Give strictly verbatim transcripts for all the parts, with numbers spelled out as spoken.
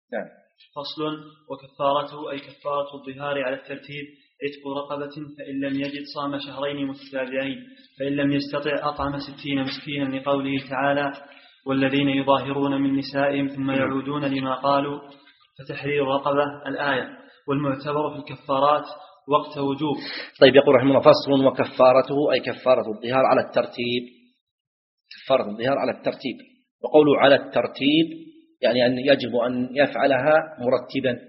نعم. فصل. وكفارته أي كفارة الظهار على الترتيب عتق رقبة، فإن لم يجد صام شهرين متتابعين، فإن لم يستطع أطعم ستين مسكينا، لقوله تعالى: والذين يظاهرون من نسائهم ثم يعودون لما قالوا فتحرير رقبة، الآية. والمعتبر في الكفارات وقت وجوب. طيب، يقول رحمه الله: فصل. وكفارته أي كفارة الظهار على الترتيب، كفارة الظهار على الترتيب. وقوله على الترتيب يعني أن يجب أن يفعلها مرتبا،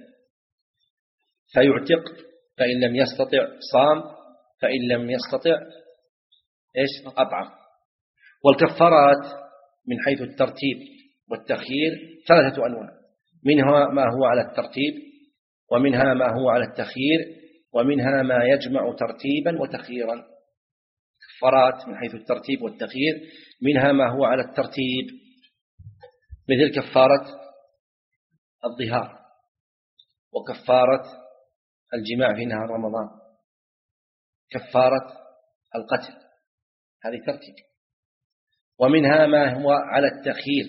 فيعتق، فإن لم يستطع صام، فإن لم يستطع إيش أطعم. والكفارات من حيث الترتيب والتخيير ثلاثة أنواع، منها ما هو على الترتيب، ومنها ما هو على التخيير، ومنها ما يجمع ترتيبا وتخييرا. كفارات من حيث الترتيب والتخيير: منها ما هو على الترتيب مثل كفارة الظهار، وكفارة الجماع في نهار رمضان، كفارة القتل، هذه ترتيب. ومنها ما هو على التخيير،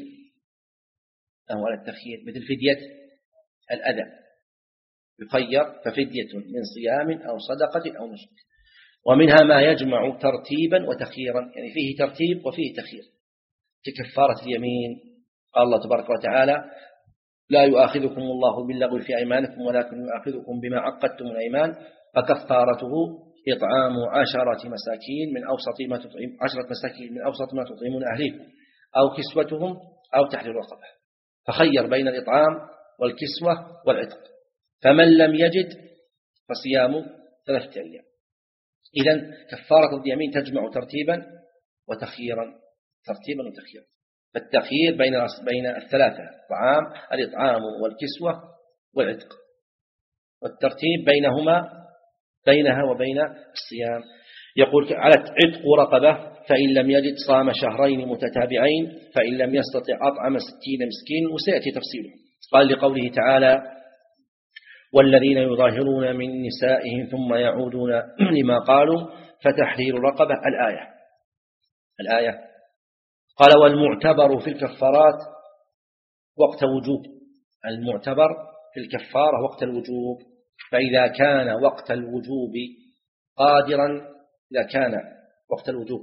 ما هو على التخيير مثل فدية الأذى، يخير ففدية من صيام أو صدقة أو نسك. ومنها ما يجمع ترتيبا وتخييرا، يعني فيه ترتيب وفيه تخيير، ككفارة اليمين. قال الله تبارك وتعالى: لا يؤاخذكم الله باللغو في أيمانكم ولكن يؤاخذكم بما عقدتم الأيمان، فكفارته إطعام عشرة مساكين من أوسط ما تطعم عشرة مساكين من أوسط ما تطعمون أهليكم، أو كسوتهم أو تحرير رقبة. فخير بين الإطعام والكسوة والعتق. فمن لم يجد فصيام ثلاثة أيام. إذن كفارة اليمين تجمع ترتيبا وتخييرا، ترتيبا وتخييرا. فالتخيير بين بين الثلاثة: الطعام، الإطعام والكسوة والعتق. والترتيب بينهما بينها وبين الصيام. يقول: على عتق رقبة، فإن لم يجد صام شهرين متتابعين، فإن لم يستطع أطعم ستين مسكين، وسيأتي تفصيله. قال لقوله تعالى: والذين يظاهرون من نسائهم ثم يعودون لما قالوا فتحرير رقبة، الآية. الآية. قال: والمعتبر في الكفارات وقت وجوب. المعتبر في الكفارة وقت الوجوب، فإذا كان وقت الوجوب قادرا، إذا كان وقت الوجوب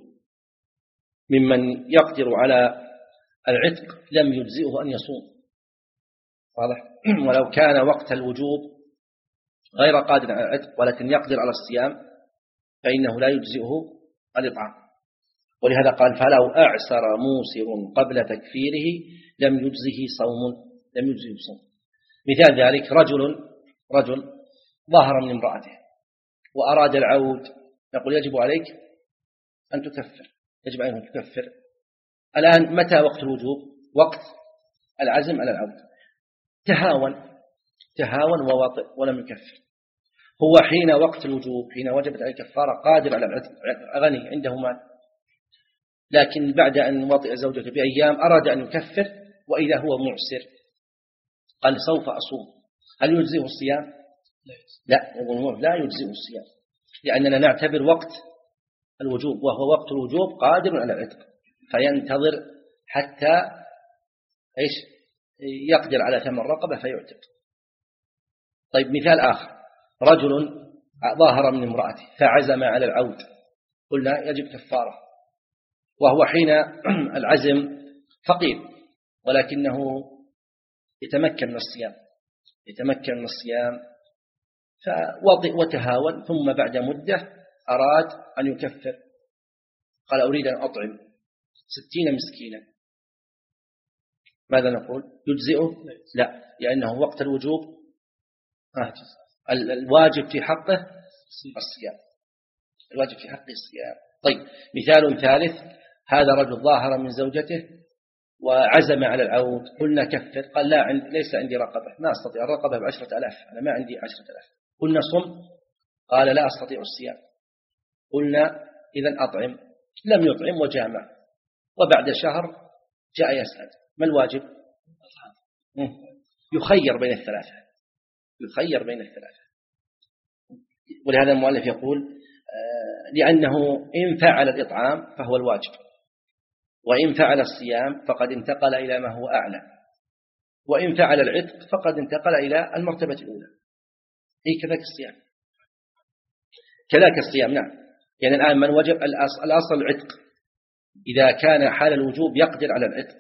ممن يقدر على العتق لم يجزئه أن يصوم، واضح؟ ولو كان وقت الوجوب غير قادر على العتق ولكن يقدر على الصيام فإنه لا يجزئه الإطعام. ولهذا قال: فلو أعسر موسر قبل تكفيره لم يجزه صوم، لم يجزه صوم. مثال ذلك: رجل رجل ظهر من امرأته وأراد العود، نقول: يجب عليك أن تكفر، يجب عليك أن تكفر. الآن متى وقت الوجوب؟ وقت العزم على العود. تهاون تهاون وواطئ ولم يكفر. هو حين وقت الوجوب، حين وجبت عليه الكفارة، قادر على العتق، غني، عنده مال، لكن بعد أن وطئ زوجته بأيام أراد أن يكفر، وإذا هو معسر قال: سوف أصوم، هل يجزئه الصيام؟ لا، لا يجزئه الصيام، لأننا نعتبر وقت الوجوب، وهو وقت الوجوب قادر على العتق، فينتظر حتى إيش يقدر على ثمن رقبة فيعتق. طيب، مثال آخر: رجل ظاهر من امرأته فعزم على العود، قلنا يجب كفارة، وهو حين العزم فقير ولكنه يتمكن من الصيام يتمكن من الصيام فوضئ وتهاون، ثم بعد مدة أراد أن يكفر، قال: أريد أن أطعم ستين مسكينا، ماذا نقول؟ يجزئه؟ لا، لأنه وقت الوجوب الواجب في حقه الصيام، الواجب في حقه الصيام. طيب، مثال ثالث: هذا رجل ظاهر من زوجته وعزم على العود، قلنا كفر، قال: لا، عند ليس عندي رقبة، ما أستطيع، الرقبة بعشرة ألاف، أنا ما عندي عشرة ألاف. قلنا: صم، قال: لا أستطيع الصيام. قلنا: إذن أطعم، لم يطعم وجامع، وبعد شهر جاء يسأل: ما الواجب؟ يخير بين الثلاثة، يخير بين الثلاثة. ولهذا المؤلف يقول: لأنه إن فعل الإطعام فهو الواجب، وإن فعل الصيام فقد انتقل إلى ما هو أعلى، وإن فعل العتق فقد انتقل إلى المرتبة الأولى. هي كذلك الصيام، كذلك الصيام نعم. يعني الآن من وجب الأصل, الأصل العتق، إذا كان حال الوجوب يقدر على العتق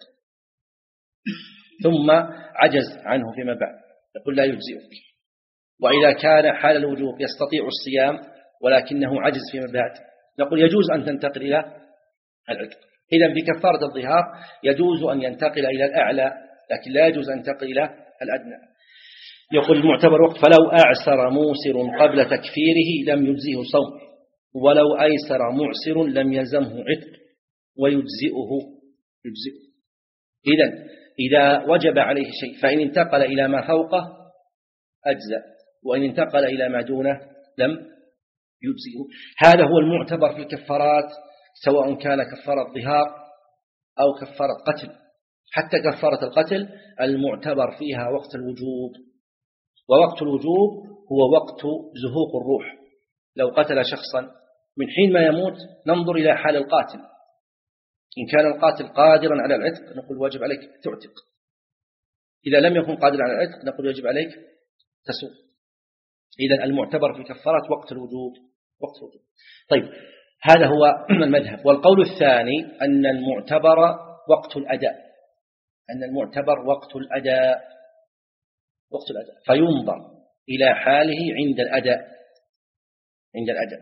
ثم عجز عنه فيما بعد يقول لا يجزئك. وإذا كان حال الوجوب يستطيع الصيام ولكنه عجز فيما بعد نقول يجوز أن تنتقل إلى العتق. إذن في كفارة الظهار يجوز أن ينتقل إلى الأعلى لكن لا يجوز أن ينتقل إلى الأدنى. يقول المعتبر وقت فلو أعسر موسر قبل تكفيره لم يجزئه صوم، ولو أيسر معسر لم يلزمه عتق ويجزئه يجزئه. إذن إذا وجب عليه شيء فإن انتقل إلى ما فوقه أجزأ، وإن انتقل إلى ما دونه لم يجزئه. هذا هو المعتبر في الكفارات، سواء كان كفارة ظهار أو كفارة قتل. حتى كفارة القتل المعتبر فيها وقت الوجوب، ووقت الوجوب هو وقت زهوق الروح. لو قتل شخصا من حين ما يموت ننظر إلى حال القاتل، إن كان القاتل قادرا على العتق نقول واجب عليك تعتق، إذا لم يكن قادرا على العتق نقول يجب عليك تسوق. إذا المعتبر في الكفارات وقت الوجوب وقت الوجوب. طيب هذا هو المذهب. والقول الثاني أن المعتبر وقت الأداء، أن المعتبر وقت الأداء وقت الأداء فينظر إلى حاله عند الأداء عند الأداء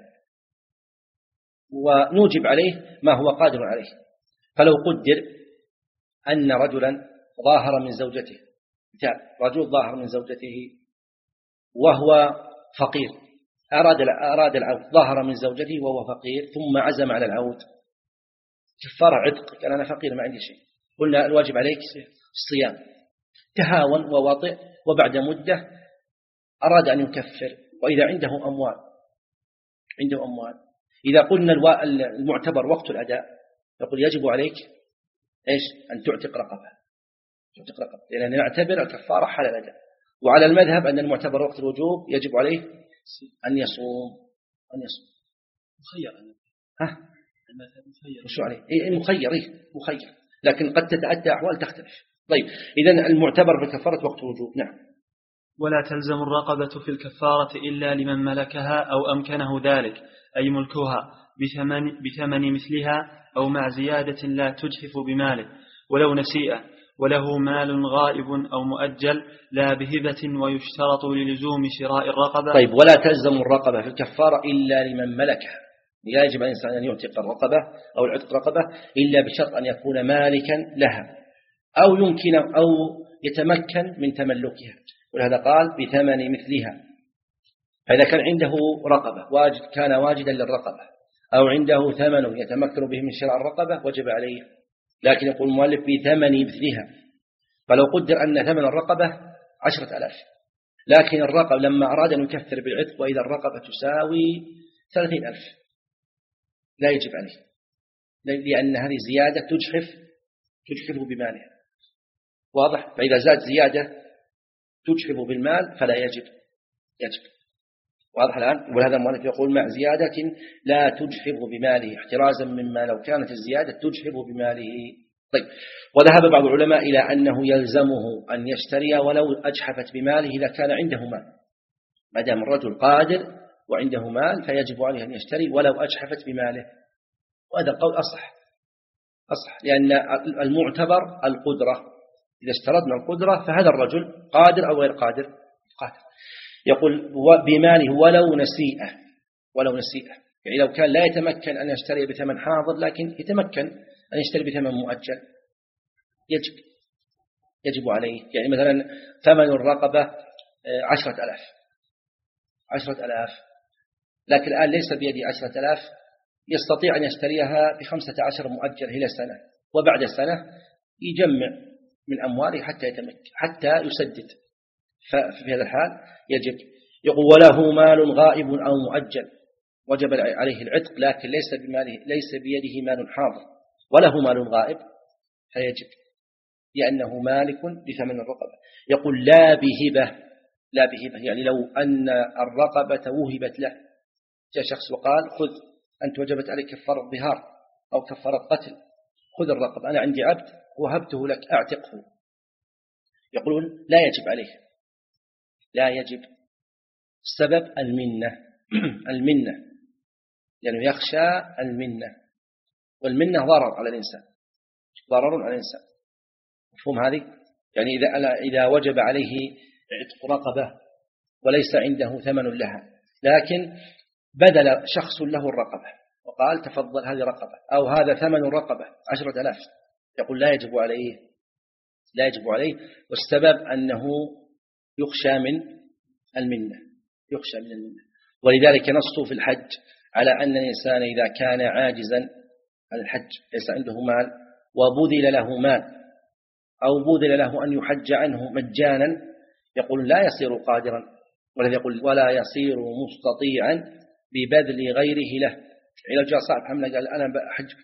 ونوجب عليه ما هو قادر عليه. فلو قدر أن رجلا ظاهر من زوجته، رجل ظاهر من زوجته وهو فقير، أراد أراد العود، ظاهر من زوجته وهو فقير ثم عزم على العود، كفارة عتق، قال أنا فقير ما عندي شيء، قلنا الواجب عليك الصيام. تهاون ووطئ وبعد مدة أراد أن يكفر وإذا عنده أموال عنده أموال إذا قلنا المعتبر وقت الأداء يقول يجب عليك إيش؟ أن تعتق رقبة تعتق رقبة لأن نعتبر الكفارة حال الأداء. وعلى المذهب أن المعتبر وقت الوجوب يجب عليه أن يصوم أن يصوم مخير. ها المذهب مخير. وشو عليه؟ إيه مخير إيه مخير، لكن قد تتأتى أحوال تختلف. طيب إذن المعتبر بالكفارة وقت الوجوب. نعم. ولا تلزم الرقبة في الكفارة إلا لمن ملكها أو أمكنه ذلك، أي ملكها بثمن, بثمن مثلها أو مع زيادة لا تجحف بماله، ولو نسيئة وله مال غائب أو مؤجل لا بهبة ويشترط للزوم شراء الرقبة. طيب ولا تلزم الرقبة في الكفارة إلا لمن ملكها، لا يجب على الإنسان أن يعتق الرقبة أو العتق رقبة إلا بشرط أن يكون مالكا لها أو يمكن أو يتمكن من تملكها، ولهذا قال بثمن مثلها. فإذا كان عنده رقبة واجد كان واجدا للرقبة أو عنده ثمن يتمكن به من شراء الرقبة وجب عليه، لكن يقول المؤلف بثمن مثلها. فلو قدر أن ثمن الرقبة عشرة ألاف لكن الرقبة لما أراد أن يكفر بالعتق وإذا الرقبة تساوي ثلاثين ألف لا يجب عليه، لأن هذه زيادة تجحف تجحفه بمالها، واضح؟ فإذا زاد زيادة تجحف بالمال فلا يجب يجب واضح الآن؟ ولهذا المؤلف يقول مع زيادة لا تجحف بماله احترازا مما لو كانت الزيادة تجحف بماله. طيب وذهب بعض العلماء إلى أنه يلزمه أن يشتري ولو أجحفت بماله إذا كان عنده مال، ما دام الرجل قادر وعنده مال فيجب عليه أن يشتري ولو أجحفت بماله، وهذا القول أصح أصح لأن المعتبر القدرة، إذا اشترطنا القدرة فهذا الرجل قادر أو غير قادر قادر. يقول بماله ولو نسيئة ولو نسيئة يعني لو كان لا يتمكن أن يشتري بثمن حاضر لكن يتمكن أن يشتري بثمن مؤجل يجب يجب عليه. يعني مثلا ثمن الرقبة عشرة ألاف عشرة ألاف لكن الآن ليس بيدي عشرة ألاف، يستطيع أن يشتريها بخمسة عشر مؤجل إلى سنة، وبعد سنة يجمع من أمواله حتى يتمكن حتى يسدد، ففي هذا الحال يجب. يقول وله مال غائب أو مؤجل وجب عليه العتق لكن ليس بماله ليس بيده مال حاضر وله مال غائب فيجب لأنه مالك لثمن الرقبة. يقول لا بهبة لا بهبة يعني لو أن الرقبة وهبت له، جاء شخص وقال خذ أنت وجبت عليك كفارة ظهار أو كفارة قتل، خذ الرقبة أنا عندي عبد وهبته لك أعتقه، يقولون لا يجب عليه، لا يجب. السبب المنة المنة لأنه يعني يخشى المنة، والمنة ضرر على الإنسان، ضرر على الإنسان. مفهوم هذه؟ يعني إذا إذا وجب عليه عتق رقبة وليس عنده ثمن لها، لكن بدل شخص له الرقبة وقال تفضل هذه رقبة، أو هذا ثمن الرقبة عشرة آلاف، يقول لا يجب عليه، لا يجب عليه. والسبب أنه يخشى من المنة، يخشى من المنة. ولذلك نص في الحج على أن الإنسان إذا كان عاجزا عن الحج ليس عنده مال وبذل له مال أو بذل له أن يحج عنه مجانا، يقول لا يصير قادرا، ولا يقول ولا يصير مستطيعا ببذل غيره له. إذا جاء صاحب حمله قال أنا بحجك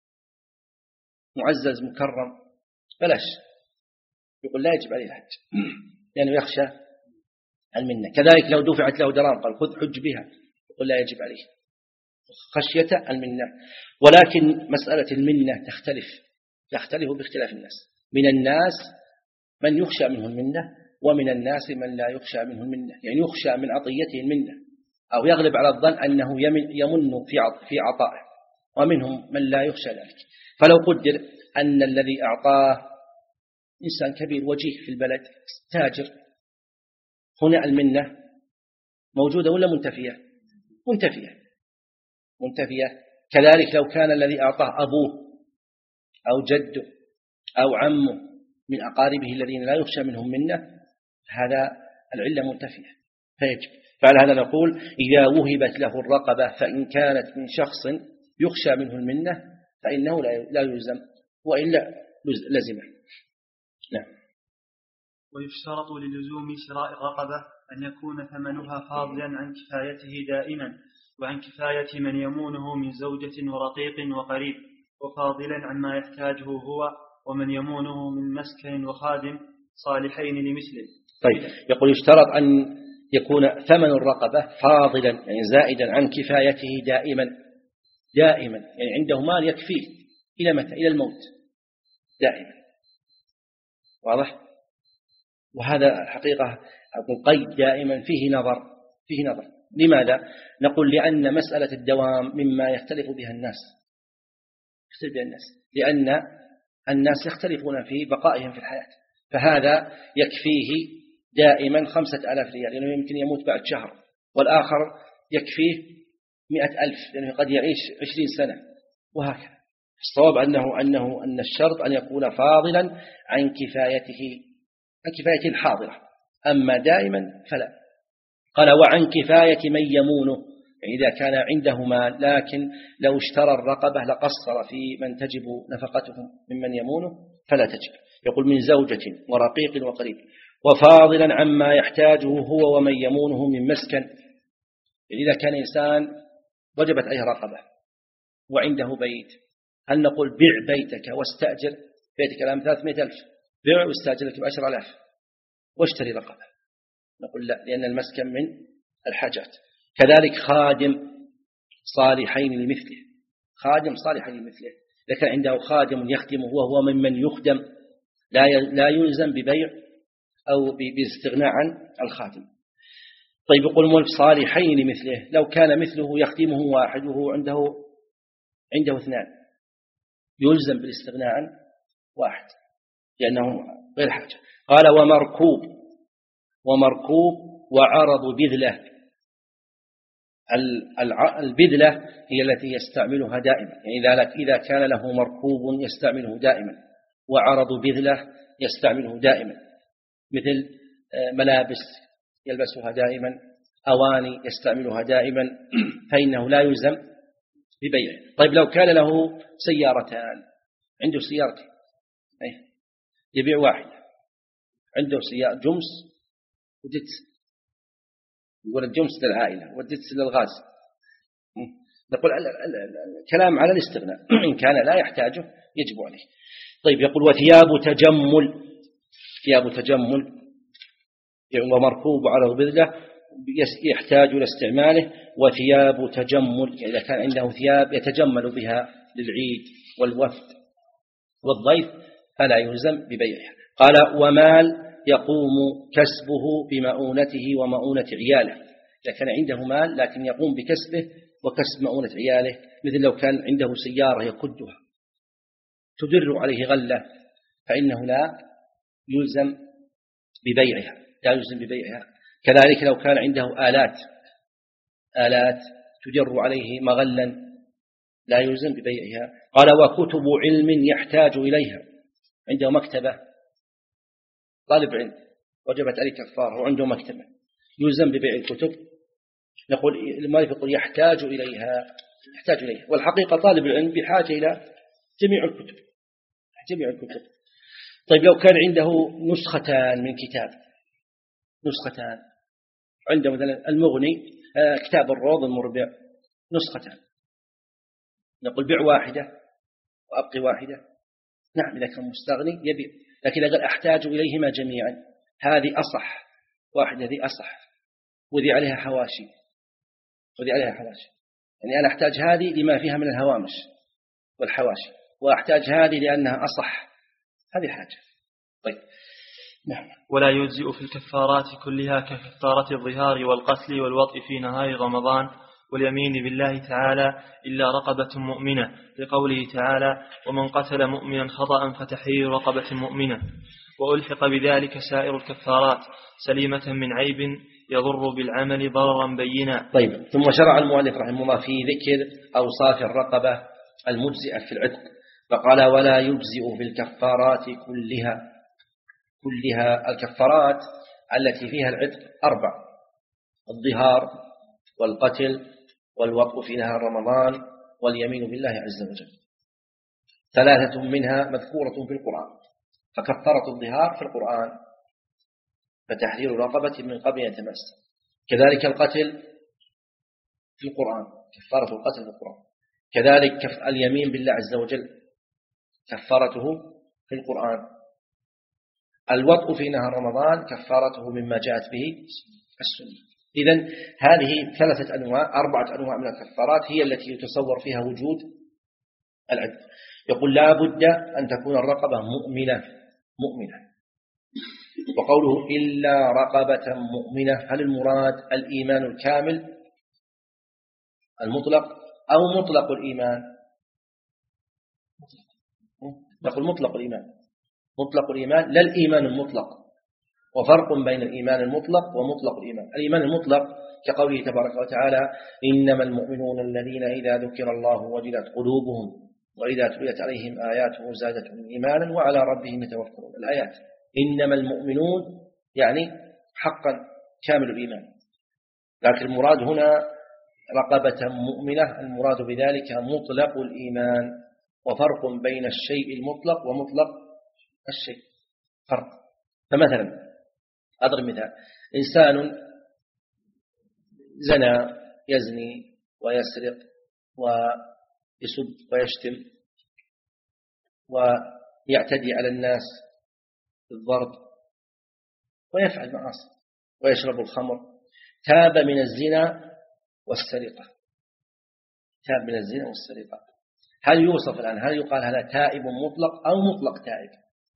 معزز مكرم بلاش، يقول لا يجب عليه الحج لأنه يعني يخشى المنة. كذلك لو دفعت له درهم قال خذ حج بها، يقول لا يجب عليه خشية المنة. ولكن مسألة المنة تختلف، تختلف باختلاف الناس. من الناس من يخشى منه المنة، ومن الناس من لا يخشى منه المنة، يعني يخشى من عطيته المنة أو يغلب على الظن أنه يمن في عطائه، ومنهم من لا يخشى ذلك. فلو قدر أن الذي أعطاه إنسان كبير وجيه في البلد تاجر، هنا المنة موجودة ولا منتفية؟ منتفية، منتفية. كذلك لو كان الذي أعطاه أبوه أو جده أو عمه من أقاربه الذين لا يخشى منهم منة، هذا العلة منتفية فيجب. فعلى هذا نقول إذا وهبت له الرقبة فإن كانت من شخص يخشى منه المنة فإنه لا يلزم، وإلا لزمه. نعم. ويشترط للزوم شراء الرقبة أن يكون ثمنها فاضلا عن كفايته دائما، وعن كفاية من يمونه من زوجة ورقيق وقريب، وفاضلا عما يحتاجه هو ومن يمونه من مسكن وخادم صالحين لمثله. طيب، يقول يشترط أن يكون ثمن الرقبة فاضلا يعني زائدا عن كفايته دائما، دائما يعني عنده مال يكفيه إلى متى؟ إلى الموت دائما. واضح؟ وهذا الحقيقة قيد دائما فيه نظر، فيه نظر. لماذا؟ نقول لأن مسألة الدوام مما يختلف بها الناس، يختلف بها الناس، لأن الناس يختلفون في بقائهم في الحياة. فهذا يكفيه دائما خمسة آلاف ريال لأنه يمكن يموت بعد شهر، والآخر يكفيه مئة ألف لأنه قد يعيش عشرين سنة، وهكذا. الصواب أنه, أنه أن الشرط أن يكون فاضلا عن كفايته، عن كفايته الحاضرة، أما دائما فلا. قال وعن كفاية من يمونه، يعني إذا كان عنده مال لكن لو اشترى الرقبة لقصر في من تجب نفقتهم ممن يمونه فلا تجب. يقول من زوجة ورقيق وقريب، وفاضلا عما يحتاجه هو ومن يمونه من مسكن. يعني إذا كان إنسان وجبت عليه رقبة وعنده بيت، هل نقول بيع بيتك واستأجر بيتك الآن ثلاثمائة ألف، بيع واستأجر لك بعشر آلاف واشتري رقبة؟ نقول لا، لأن المسكن من الحاجات. كذلك خادم صالحين لمثله، خادم صالحين لمثله، لكن عنده خادم يخدمه وهو ممن يخدم لا يلزم ببيع أو باستغناء عن الخادم. طيب، يقول مولف صالحين لمثله، لو كان مثله يخدمه واحد وهو عنده عنده اثنان يلزم بالاستغناء عن واحد لأنه غير حاجة. قال ومركوب، ومركوب وعرض بذلة. البذلة هي التي يستعملها دائما، يعني إذا كان له مركوب يستعمله دائما، وعرض بذلة يستعمله دائما، مثل ملابس يلبسها دائما، أواني يستعملها دائما، فإنه لا يلزم ببيعه. طيب، لو كان له سيارتان، عنده سيارتين يبيع واحدة، عنده سيارة جمس وديتس، يقول الجمس للعائلة والديتس للغاز، نقول الكلام على الاستغناء إن كان لا يحتاجه يجب عليه. طيب، يقول وثياب تجمل، ثياب تجمل ومركوب على بذلة يحتاج إلى استعماله، وثياب تجمل إذا كان عنده ثياب يتجمل بها للعيد والوفد والضيف فلا يلزم ببيعها. قال ومال يقوم كسبه بمؤونته ومؤونة عياله. إذا كان عنده مال لكن يقوم بكسبه وكسب مؤونة عياله، مثل لو كان عنده سيارة يقودها تدر عليه غلة فإنه لا يلزم ببيعها لا يلزم ببيعها. كذلك لو كان عنده آلات آلات تجر عليه مغلا لا يلزم ببيعها. قال وكتب علم يحتاج إليها، عنده مكتبة طالب علم وجبت عليه كفارة وعنده مكتبة يلزم ببيع الكتب، نقول المؤلف يقول يحتاج إليها يحتاج إليها والحقيقة طالب العلم بحاجة إلى جميع الكتب جميع الكتب. طيب لو كان عنده نسختان من كتاب نسختان عنده مثلا المغني كتاب الروض المربع نسختان، نقول بيع واحدة وأبقي واحدة. نعم إذا كان مستغني يبيع، لكن إذا قال أحتاج إليهما جميعا هذه أصح واحدة، هذه أصح وذي عليها حواشي وذي عليها حواشي، يعني أنا أحتاج هذه لما فيها من الهوامش والحواشي وأحتاج هذه لأنها أصح، هذه حاجة. طيب نعم. ولا يجزئ في الكفارات كلها ككفارة الظهار والقتل والوطء في نهار رمضان واليمين بالله تعالى إلا رقبة مؤمنة، لقوله تعالى ومن قتل مؤمنا خطأ فتحرير رقبة مؤمنة. وألحق بذلك سائر الكفارات سليمة من عيب يضر بالعمل ضررا بينا. طيب ثم شرع المؤلف رحمه الله في ذكر أوصاف الرقبة المجزئة في العتق، فقال ولا يجزئ في الكفارات كلها كلها الكفارات التي فيها العتق أربع: الظهار والقتل والوطء في نهار رمضان واليمين بالله عز وجل. ثلاثة منها مذكورة في القرآن، فكفارة الظهار في القرآن فتحرير رقبة من قبل أن تمس، كذلك القتل في القرآن كفارة القتل في القرآن، كذلك اليمين بالله عز وجل كفارته في القرآن، الوطء في نهار رمضان كفارته مما جاءت به السنة. إذن هذه ثلاثة أنواع أربعة أنواع من الكفارات هي التي يتصور فيها وجود العتق. يقول لا بد أن تكون الرقبة مؤمنة مؤمنة وقوله إلا رقبة مؤمنة، هل المراد الإيمان الكامل المطلق أو مطلق الإيمان؟ نقول مطلق الإيمان مطلق الإيمان لا الإيمان المطلق، وفرق بين الإيمان المطلق ومطلق الإيمان. الإيمان المطلق كقوله تبارك وتعالى إنما المؤمنون الذين إذا ذكر الله وجلت قلوبهم وإذا تليت عليهم آياته زادتهم إيمانا وعلى ربهم يتوكلون. الآيات إنما المؤمنون يعني حقا كامل الإيمان، لكن المراد هنا رقبة مؤمنة، المراد بذلك مطلق الإيمان، وفرق بين الشيء المطلق ومطلق الشيء فرق. فمثلا أضرب مثال: إنسان زنى يزني ويسرق ويسب ويشتم ويعتدي على الناس بالضرب ويفعل معاصي ويشرب الخمر، تاب من الزنا والسرقة تاب من الزنا والسرقة هل يوصف الآن هل يقال هذا تائب مطلق أو مطلق تائب؟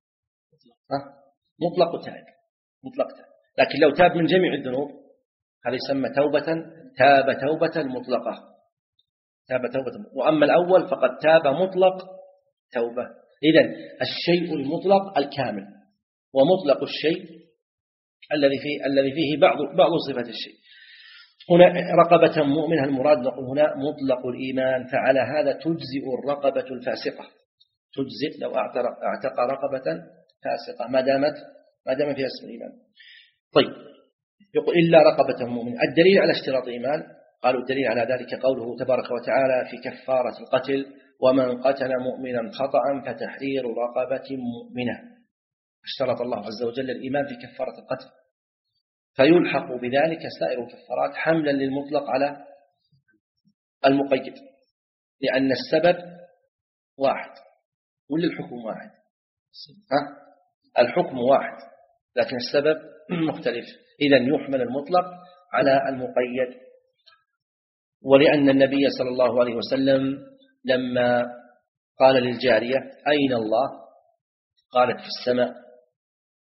مطلق تائب مطلق تائب. لكن لو تاب من جميع الذنوب هذا يسمى توبة تاب توبة مطلقة تاب توبة مطلقة. وأما الأول فقد تاب مطلق توبة. إذن الشيء المطلق الكامل، ومطلق الشيء الذي فيه الذي فيه بعض بعض صفات الشيء. هنا رقبة مؤمنة المراد نقول هنا مطلق الإيمان، فعلى هذا تجزئ الرقبة الفاسقة، تجزئ لو اعتق رقبة فاسقة ما دامت ما دام فيها اسم الإيمان. طيب يقول إلا رقبة مؤمنة. الدليل على اشتراط الإيمان قالوا الدليل على ذلك قوله تبارك وتعالى في كفارة القتل ومن قتل مؤمنا خطأ فتحرير رقبة مؤمنة، اشترط الله عز وجل الإيمان في كفارة القتل، فيلحق بذلك سائر الكفارات حملا للمطلق على المقيد، لأن السبب واحد ولا الحكم واحد؟ ها؟ الحكم واحد لكن السبب مختلف، إذن يحمل المطلق على المقيد. ولأن النبي صلى الله عليه وسلم لما قال للجارية أين الله؟ قالت في السماء،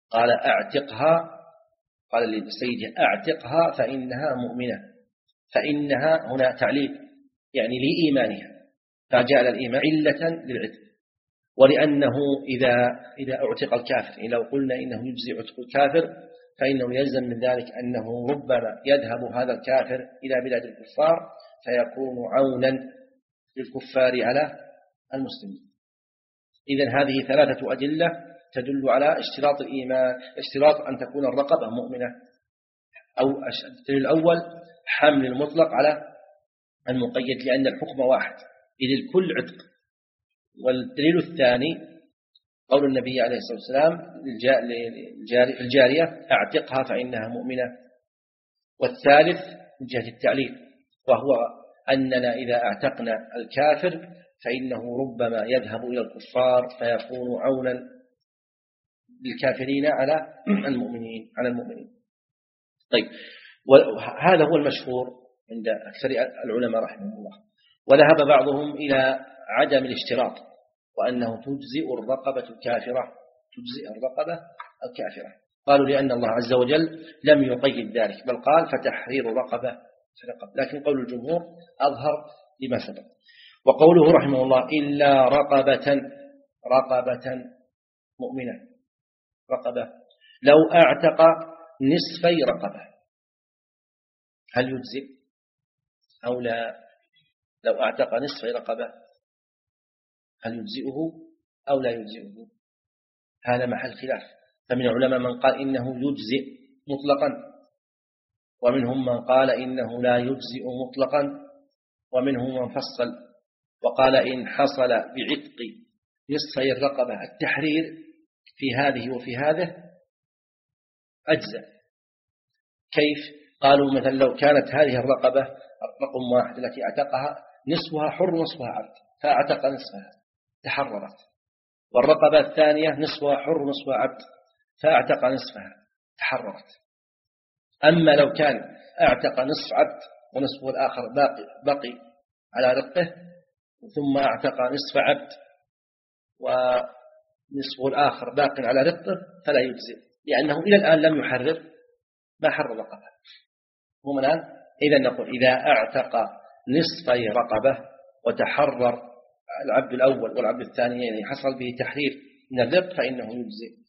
قال أعتقها، قال لسيدها أعتقها فإنها مؤمنة، فإنها هنا تعليق يعني لإيمانها، فجعل الإيمان علة للعتق. ولأنه إذا إذا أعتق الكافر، لو قلنا إنه يجزي عتق الكافر فإنه يلزم من ذلك أنه ربما يذهب هذا الكافر إلى بلاد الكفار فيكون عونا للكفار على المسلمين. إذن هذه ثلاثة أدلة تدل على اشتراط الإيمان، اشتراط أن تكون الرقبة مؤمنة. أو الدليل الأول حمل المطلق على المقيد لأن الحكم واحد إذ الكل عتق. والدليل الثاني قول النبي عليه الصلاة والسلام للجارية أعتقها فإنها مؤمنة. والثالث من جهة التعليل وهو أننا إذا اعتقنا الكافر فإنه ربما يذهب إلى الكفار فيكون عونا للكافرين على المؤمنين على المؤمنين. طيب، وهذا هو المشهور عند أكثر العلماء رحمه الله. وذهب بعضهم إلى عدم الاشتراط وأنه تجزئ الرقبة الكافرة، تجزئ الرقبة الكافرة. قالوا لأن الله عز وجل لم يقيد ذلك بل قال فتحرير رقبة فرقبة، لكن قول الجمهور أظهر لما سبق. وقوله رحمه الله إلا رقبة رقبة مؤمنة، رقبة لو أعتق نصفي رقبة هل يجزئ أو لا؟ لو أعتق نصفي رقبة هل يجزئه أو لا يجزئه؟ هذا محل خلاف. فمن العلماء من قال إنه يجزئ مطلقا، ومنهم من قال إنه لا يجزئ مطلقا، ومنهم من فصل وقال إن حصل بعتق نصفي الرقبة التحرير في هذه وفي هذه أجزاء. كيف؟ قالوا مثلا لو كانت هذه الرقبة رقم واحد التي اعتقها نصفها حر ونصفها عبد فاعتق نصفها تحررت، والرقبة الثانية نصفها حر ونصفها عبد فاعتق نصفها تحررت. أما لو كان اعتق نصف عبد ونصفه الآخر باقي, باقي على رقه ثم اعتق نصف عبد ونصفه الآخر باق على رقه فلا يجزئ، لأنه إلى الآن لم يحرر ما حرر رقبه. هم الآن إذا نقول إذا اعتق نصفي رقبة وتحرر العبد الأول والعبد الثاني يعني حصل به تحرير من الرق فإنه يجزئ.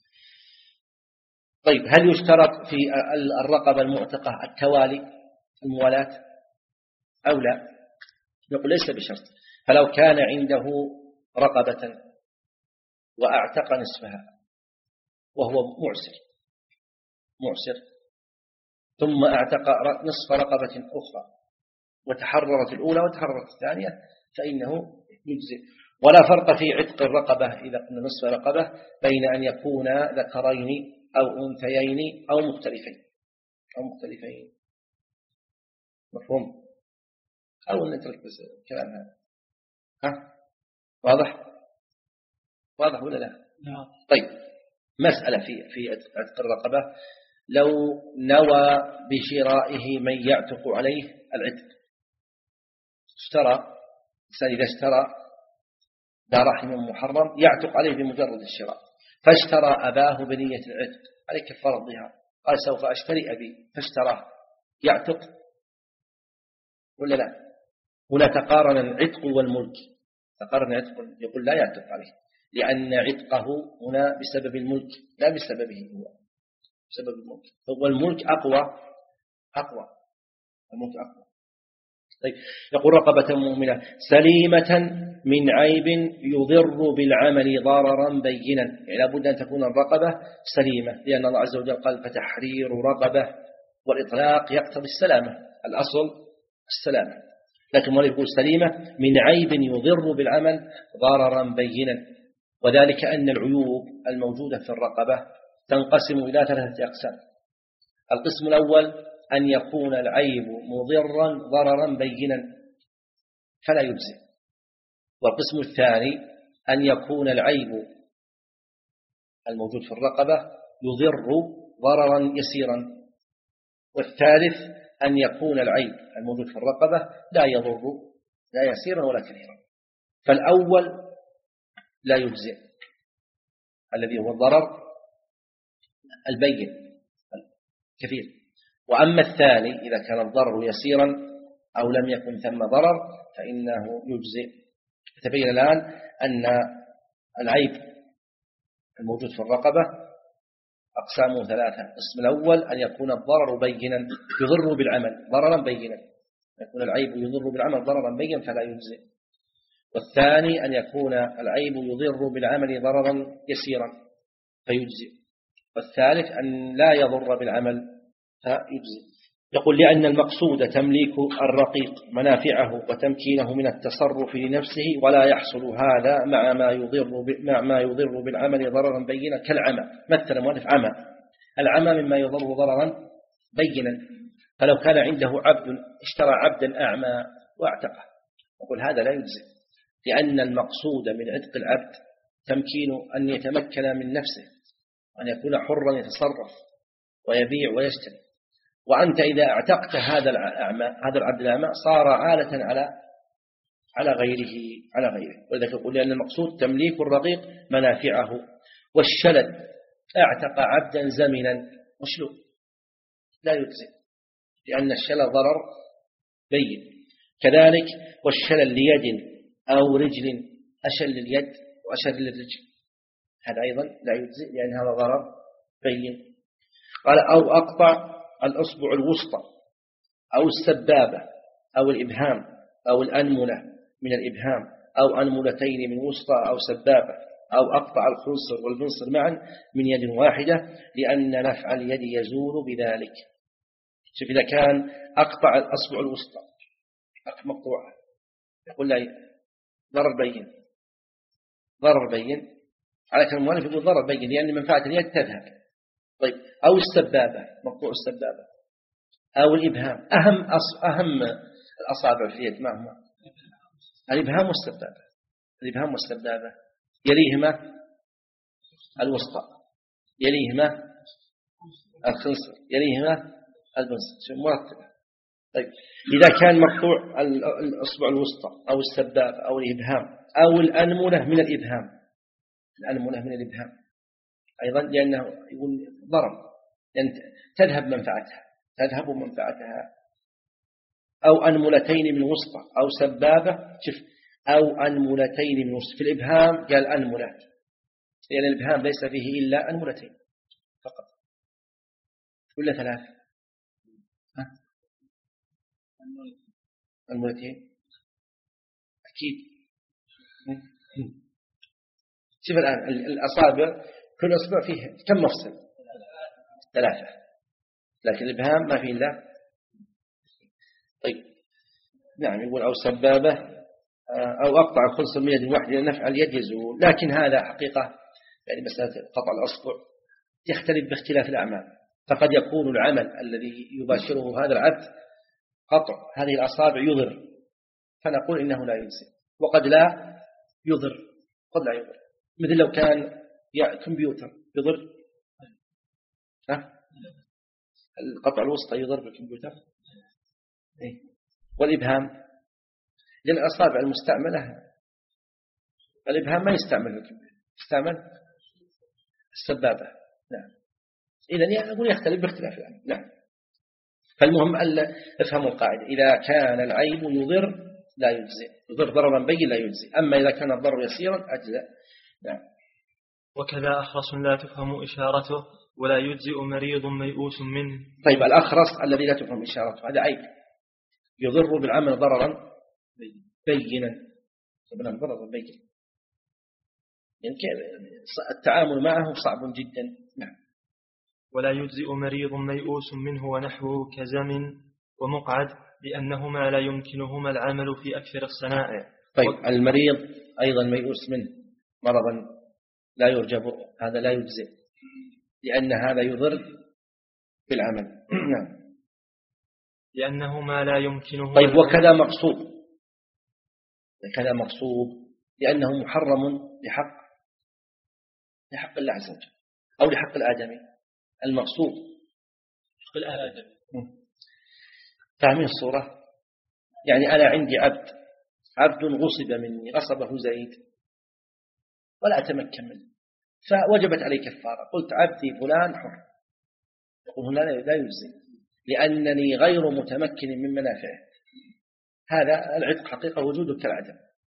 طيب، هل يشترط في الرقبة المعتقة التوالي الموالاة أو لا؟ نقول ليس بشرط. فلو كان عنده رقبة وأعتق نصفها وهو معسر معسر ثم اعتق نصف رقبة أخرى وتحررت الأولى وتحررت الثانية فإنه يجزئ. ولا فرق في عتق الرقبة إذا قلنا نصف رقبة بين أن يكون ذكرين أو أنثيين أو مختلفين أو مختلفين مفهوم؟ أو نترك بس الكلام هذا. ها؟ واضح؟ واضح ولا لا؟ نعم. طيب، مسألة في في عتق الرقبة، لو نوى بشرائه من يعتق عليه العتق، اشترى إنسان إذا اشترى ذا رحم محرم يعتق عليه بمجرد الشراء، فاشترى أباه بنية العتق عليه كفارة الظهار، قال سوف أشتري أبي فاشتراه، يعتق ولا لا؟ هنا تقارن العتق والملك، تقارن العتق يقول لا يعتق عليه لأن عتقه هنا بسبب الملك لا بسببه هو، بسبب الملك. هو الملك أقوى أقوى الملك أقوى. طيب، يقول رقبة مؤمنة سليمة من عيب يضر بالعمل ضررا بينا، يعني لابد أن تكون الرقبة سليمة لأن الله عز وجل قال فتحرير رقبة، والإطلاق يقتضي السلامة، الأصل السلامة، لكن ما يقول سليمة من عيب يضر بالعمل ضررا بينا. وذلك أن العيوب الموجودة في الرقبة تنقسم إلى ثلاثة أقسام. القسم الأول أن يكون العيب مضرا ضررا بينا فلا يجزئ، والقسم الثاني أن يكون العيب الموجود في الرقبة يضر ضررا يسيرا، والثالث أن يكون العيب الموجود في الرقبة لا يضر لا يسيرا ولا كثيرا. فالأول لا يجزئ الذي هو الضرر البين كثير. وأما الثاني إذا كان الضرر يسيرا أو لم يكن ثم ضرر فإنه يجزئ. تبين الآن أن العيب الموجود في الرقبة أقسامه ثلاثة. القسم الأول أن يكون الضرر بينا يضر بالعمل ضررا بينا، يكون العيب يضر بالعمل ضررا بينا فلا يجزئ. والثاني أن يكون العيب يضر بالعمل ضررا يسيرا فيجزئ. والثالث أن لا يضر بالعمل فيجزئ. يقول لأن المقصود تمليك الرقيق منافعه وتمكينه من التصرف لنفسه، ولا يحصل هذا مع ما يضر مع ما يضر بالعمل ضررا بينا كالعمى. مثل مؤلف عمى، العمى مما يضر ضررا بينا. فلو كان عنده عبد اشترى عبدا أعمى واعتقه، يقول هذا لا يجزئ، لأن المقصود من عتق العبد تمكين أن يتمكن من نفسه، أن يكون حرا يتصرف ويبيع ويشتري. وأنت إذا اعتقت هذا الأعمى هذا العبد الأعمى صار عالة على على غيره على غيره. ولذلك يقول لأن المقصود تمليك الرقيق منافعه. والشلل اعتق عبدا زمنا مشلول لا يجزئ، لأن الشلل ضرر بين. كذلك والشلل ليد أو رجل، أشل اليد وأشل الرجل، هذا أيضا لا يجزئ لأن هذا ضرر بين. قال أو أقطع الأصبع الوسطى أو السبابة أو الإبهام أو الأنملة من الإبهام أو أنملتين من وسطى أو سبابة أو أقطع الخنصر والبنصر معا من يد واحدة، لأن نفع اليد يزول بذلك. شوف إذا كان أقطع الأصبع الوسطى مقطوعة يقول لا ضرر بين، ضرر بين على كلام المؤلف يقول ضرر بين لأن منفعة اليد تذهب. طيب أو السبابة مقطوع السبابة أو الإبهام، أهم أص... أهم الأصابع في اليد ما هما؟ الإبهام والسبابة. الإبهام والسبابة يليهما الوسطى، يليهما الخنصر، يليهما البنصر مرتبة. طيب إذا كان مقطوع الأصبع الوسطى أو السبابة أو الإبهام أو الأنملة من الإبهام، الأنملة من الإبهام أيضا لأنه يقول ضرر لأن تذهب منفعتها تذهب منفعتها. أو أنملتين من وسطى أو سبابة، شوف أو أنملتين من وسطى. في الإبهام قال أنملة لأن الإبهام ليس فيه إلا أنملتين فقط ولا ثلاث؟ أنملتين أكيد. شوف الآن الأصابع كل أصبع فيه كم مفصل؟ ثلاثة، لكن الإبهام ما فيه إلا. طيب نعم يقول أو سبابة أو أقطع الخنصر من يد واحدة نفع اليد يزول. لكن هذا حقيقة يعني مسألة قطع الأصبع يختلف باختلاف الأعمال، فقد يكون العمل الذي يباشره هذا العبد قطع هذه الأصابع يضر فنقول إنه لا يجزي، وقد لا يضر قد لا يضر. مثل لو كان يا كمبيوتر يضر، ها القطع الوسطى يضر بالكمبيوتر إيه؟ والإبهام لأن الأصابع المستعملة الإبهام ما يستعمل في الكمبيوتر، يستعمل السبابة. نعم إذن نقول يختلف باختلاف العمل. نعم فالمهم ألا افهموا القاعدة، إذا كان العيب يضر لا يجزئ، يضر ضررا بين لا يجزئ، أما إذا كان الضرر يسيرا أجزأ. نعم. وكذا أخرس لا تفهم إشارته ولا يجزئ مريض ميؤوس منه. طيب الأخرس الذي لا تفهم إشارته هذا عيب يضر بالعمل ضررا بينا، ضررا بينا يعني التعامل معه صعب جدا. نعم. ولا يجزئ مريض ميؤوس منه ونحوه كزمن ومقعد، لأنهما لا يمكنهما العمل في أكثر الصنائع. طيب و... المريض أيضا ميؤوس منه مرضا لا يرجى برؤه، هذا لا يجزئ لأن هذا يضر بالعمل. نعم. لأنهما لا يمكنهما. طيب وكذا مقصود، كذا مقصود لأنه محرم لحق لحق الله عز وجل أو لحق الآدمي. المقصود حق الآدمي. فاهمين الصورة؟ يعني أنا عندي عبد عبد غصب مني غصبه زيد ولا أتمكن منه، فوجبت عليه كفارة. قلت عبدي فلان حر، يقول هنا لا يجزي لأنني غير متمكن من منافعه. هذا العتق حقيقة وجوده كالعدم،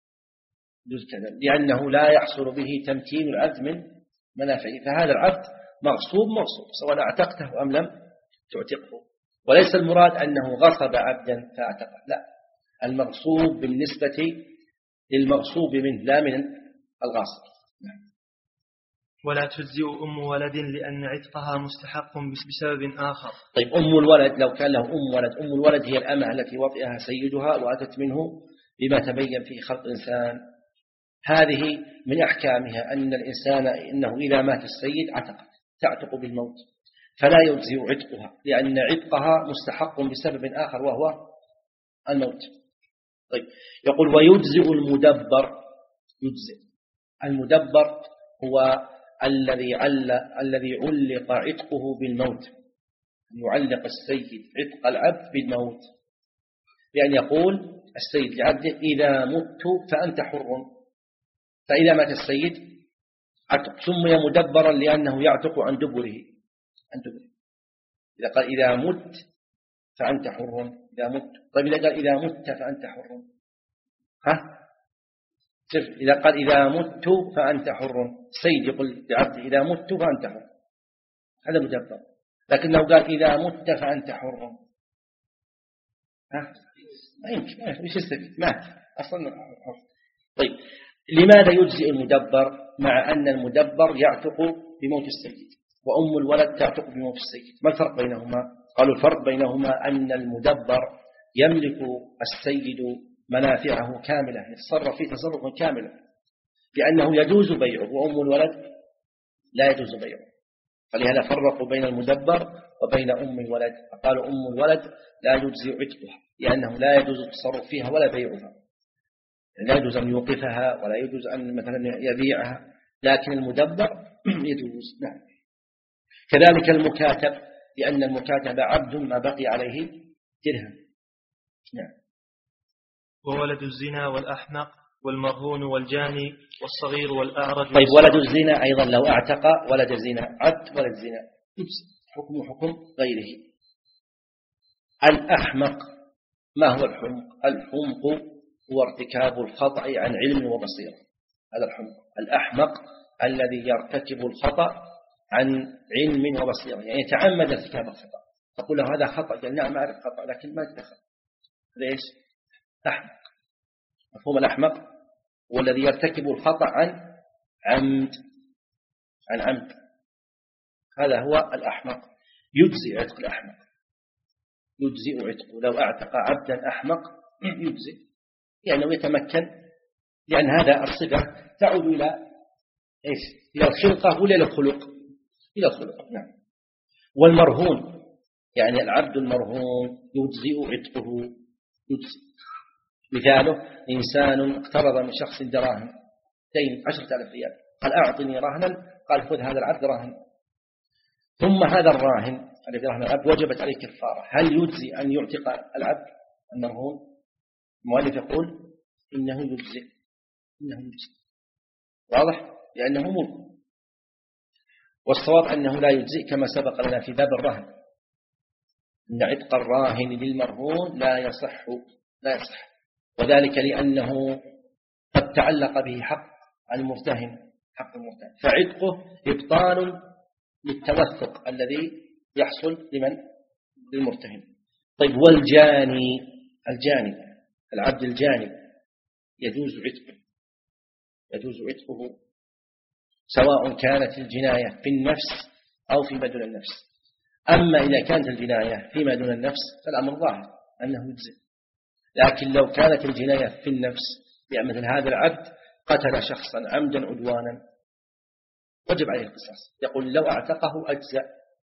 لأنه لا يحصل به تمكين العبد من منافعه، فهذا العبد مغصوب مغصوب سواء اعتقته أم لم تعتقه. وليس المراد أنه غصب عبدا فاعتقه، لا، المغصوب بالنسبة للمغصوب منه لا من الغاصب. ولا تجزئ أم ولد لأن عتقها مستحق بسبب آخر. طيب أم الولد لو كان له أم ولد، أم الولد هي الأمة التي وطئها سيدها وأتت منه بما تبين فيه خلق الإنسان. هذه من أحكامها أن الإنسان إنه إذا مات السيد عتقت، تعتق بالموت، فلا يجزئ عتقها لأن عتقها مستحق بسبب آخر وهو الموت. طيب يقول ويجزئ المدبر. يجزئ المدبر هو الذي عل الذي علق عتقه بالموت، يعلق السيد عتق العبد بالموت، يعني يقول السيد لعبده إذا مت فأنت حر، فإذا مات السيد عتق. سمي مدبرا لأنه يعتق عن دبره عن دبره. إذا قال إذا مت فأنت حر، إذا مت. طيب إذا قال إذا مت فأنت حر، ها؟ إذا قال إذا مت فأنت حر، السيد يقول لعبده إذا مت فأنت حر، هذا مدبر. لكنه قال إذا مت فأنت حر، ها؟ ما يمكن، مش يستفيد، مات أصلا حر. طيب لماذا يجزئ المدبر مع أن المدبر يعتق بموت السيد وأم الولد تعتق بموت السيد؟ ما الفرق بينهما؟ قالوا الفرق بينهما أن المدبر يملك السيد منافعه كاملة، يتصرف فيه تصرفا كاملا لأنه يجوز بيعه، وأم الولد لا يجوز بيعه، فلهذا فرقوا بين المدبر وبين أم الولد، فقالوا أم الولد لا يجزي عتقها لأنه لا يجوز التصرف فيها ولا بيعها، لا يجوز أن يوقفها ولا يجوز أن مثلا يبيعها، لكن المدبر يجوز. نعم. كذلك المكاتب، لأن المكاتب عبد ما بقي عليه درهم. نعم. وولد الزنا والأحمق والمرهون والجاني والصغير والأعرج. طيب ولد الزنا أيضا لو اعتق ولد الزنا، عبد ولد الزنا حكم حكم غيره. الأحمق ما هو الحمق؟ الحمق هو ارتكاب الخطأ عن علم وبصيرة، هذا الحمق. الأحمق الذي يرتكب الخطأ عن علم وبصيرة، يعني يتعمد ارتكاب الخطأ، تقول له هذا خطأ، قال نعم أعرف خطأ لكن ما تدخل، هذا إيش؟ أحمق. مفهوم الأحمق هو الذي يرتكب الخطأ عن عمد عن عمد، هذا هو الأحمق. يجزئ عتق الأحمق، يجزئ عتقه لو اعتق عبدا أحمق يجزئ، لأنه يتمكن، لأن هذا الصفة تعود إلى إيش؟ إلى الخلقة ولا إلى الخلق؟ إلى الخلق. نعم. والمرهون يعني العبد المرهون يجزئ عتقه، يجزئ. مثاله إنسان اقترض من شخص دراهم دين عشرة آلاف ريال، قال أعطني رهنا، قال خذ هذا العبد رهن، ثم هذا الراهن الذي رهن العبد وجبت عليه كفارة، هل يجزي أن يعتق العبد المرهون؟ المؤلف يقول إنه يجزي، إنه يجزي، واضح؟ لأنه ملك. والصواب أنه لا يجزي كما سبق لنا في باب الرهن، إن عتق الراهن للمرهون لا يصح لا يصح، وذلك لأنه قد تعلق به حق المرتهن، حق المرتهن، فعتقه إبطال للتوثق الذي يحصل لمن؟ للمرتهن. طيب والجاني، الجاني العبد الجاني يجوز عتقه، يجوز عتقه سواء كانت الجناية في النفس أو فيما دون النفس. أما إذا كانت الجناية فيما دون النفس فالأمر ظاهر أنه يجزئ، لكن لو كانت الجناية في النفس، يعني مثل هذا العبد قتل شخصا عمدا عدوانا وجب عليه القصاص، يقول لو اعتقه أجزأ.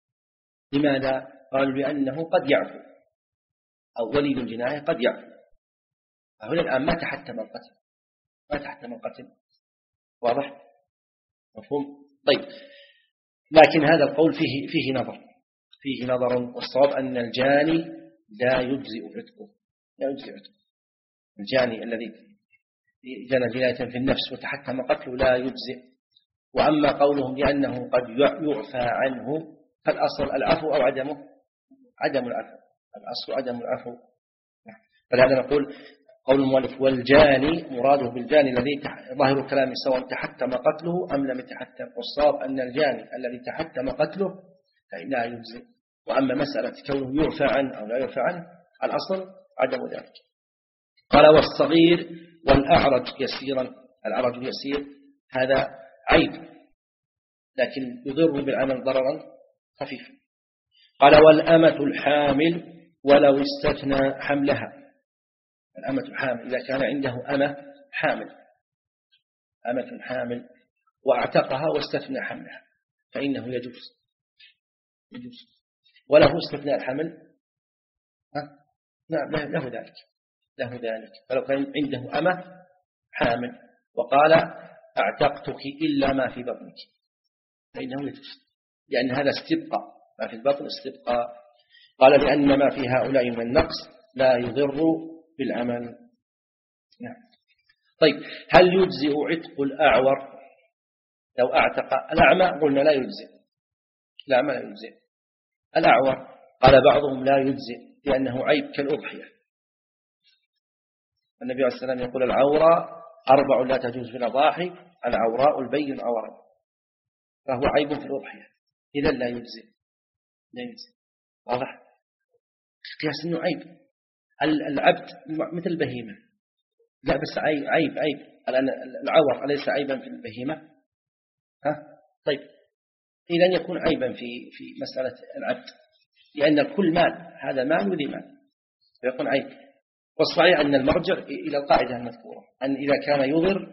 لماذا؟ قالوا لأنه قد يعفو، أو ولي الجناية قد يعفو، فهنا الآن ما تحتم القتل، ما تحتم القتل، واضح؟ مفهوم؟ طيب، لكن هذا القول فيه فيه نظر، فيه نظر، والصواب أن الجاني لا يجزئ عتقه، لا يجزئ عتقه. الجاني الذي جنى جناية في النفس وتحكم قتله لا يجزئ، وأما قولهم لأنه قد يعفى عنه فالأصل العفو أو عدمه عدم العفو، الأصل عدم العفو. فلهذا نقول قول المؤلف والجاني مراده بالجاني الذي ظاهر الكلام سواء تحتم قتله أم لم يتحتم، والصواب أن الجاني الذي تحتم قتله لا يجزئ. وأما مسألة كونه يعفى عنه أو لا يعفى عنه الأصل عدم ذلك. قال والصغير والأعرج يسيرا، الأعرج يسير هذا عيب لكن يضر بالعمل ضررا خفيفا. قال والأمة الحامل ولو استثنى حملها، الأمة الحامل إذا كان عنده أمة حامل أمة حامل واعتقها واستثنى حملها فإنه يجوز يجوز وله استثناء الحمل نعم له ذلك له ذلك. فلو كان عنده أمة حامل وقال اعتقتك إلا ما في بطنك فإنه يجوز، لأن هذا استبقاء، ما في البطن استبقاء. قال لأن ما في هؤلاء من النقص لا يضر بالعمل. نعم. طيب هل يجزئ عتق الأعور لو اعتق الأعمى؟ قلنا لا يجزئ، الأعمى لا يجزئ. الأعور قال بعضهم لا يجزئ لأنه عيب كالأضحية. النبي عليه السلام يقول العورة أربع لا تجوز في الأضاحي، العوراء البين عورا، فهو عيب في الأضحية إذا لا يجزئ لا يجزئ. واضح؟ قياس إنه عيب. العبد مثل البهيمة، لا بس عيب عيب عيب العور أليس عيبا في البهيمة؟ ها؟ طيب إذا يكون عيبا في في مسألة العبد، لأن كل مال هذا مال وذي مال فيكون عيب. والصحيح أن المرجع إلى القاعدة المذكورة أن إذا كان يضر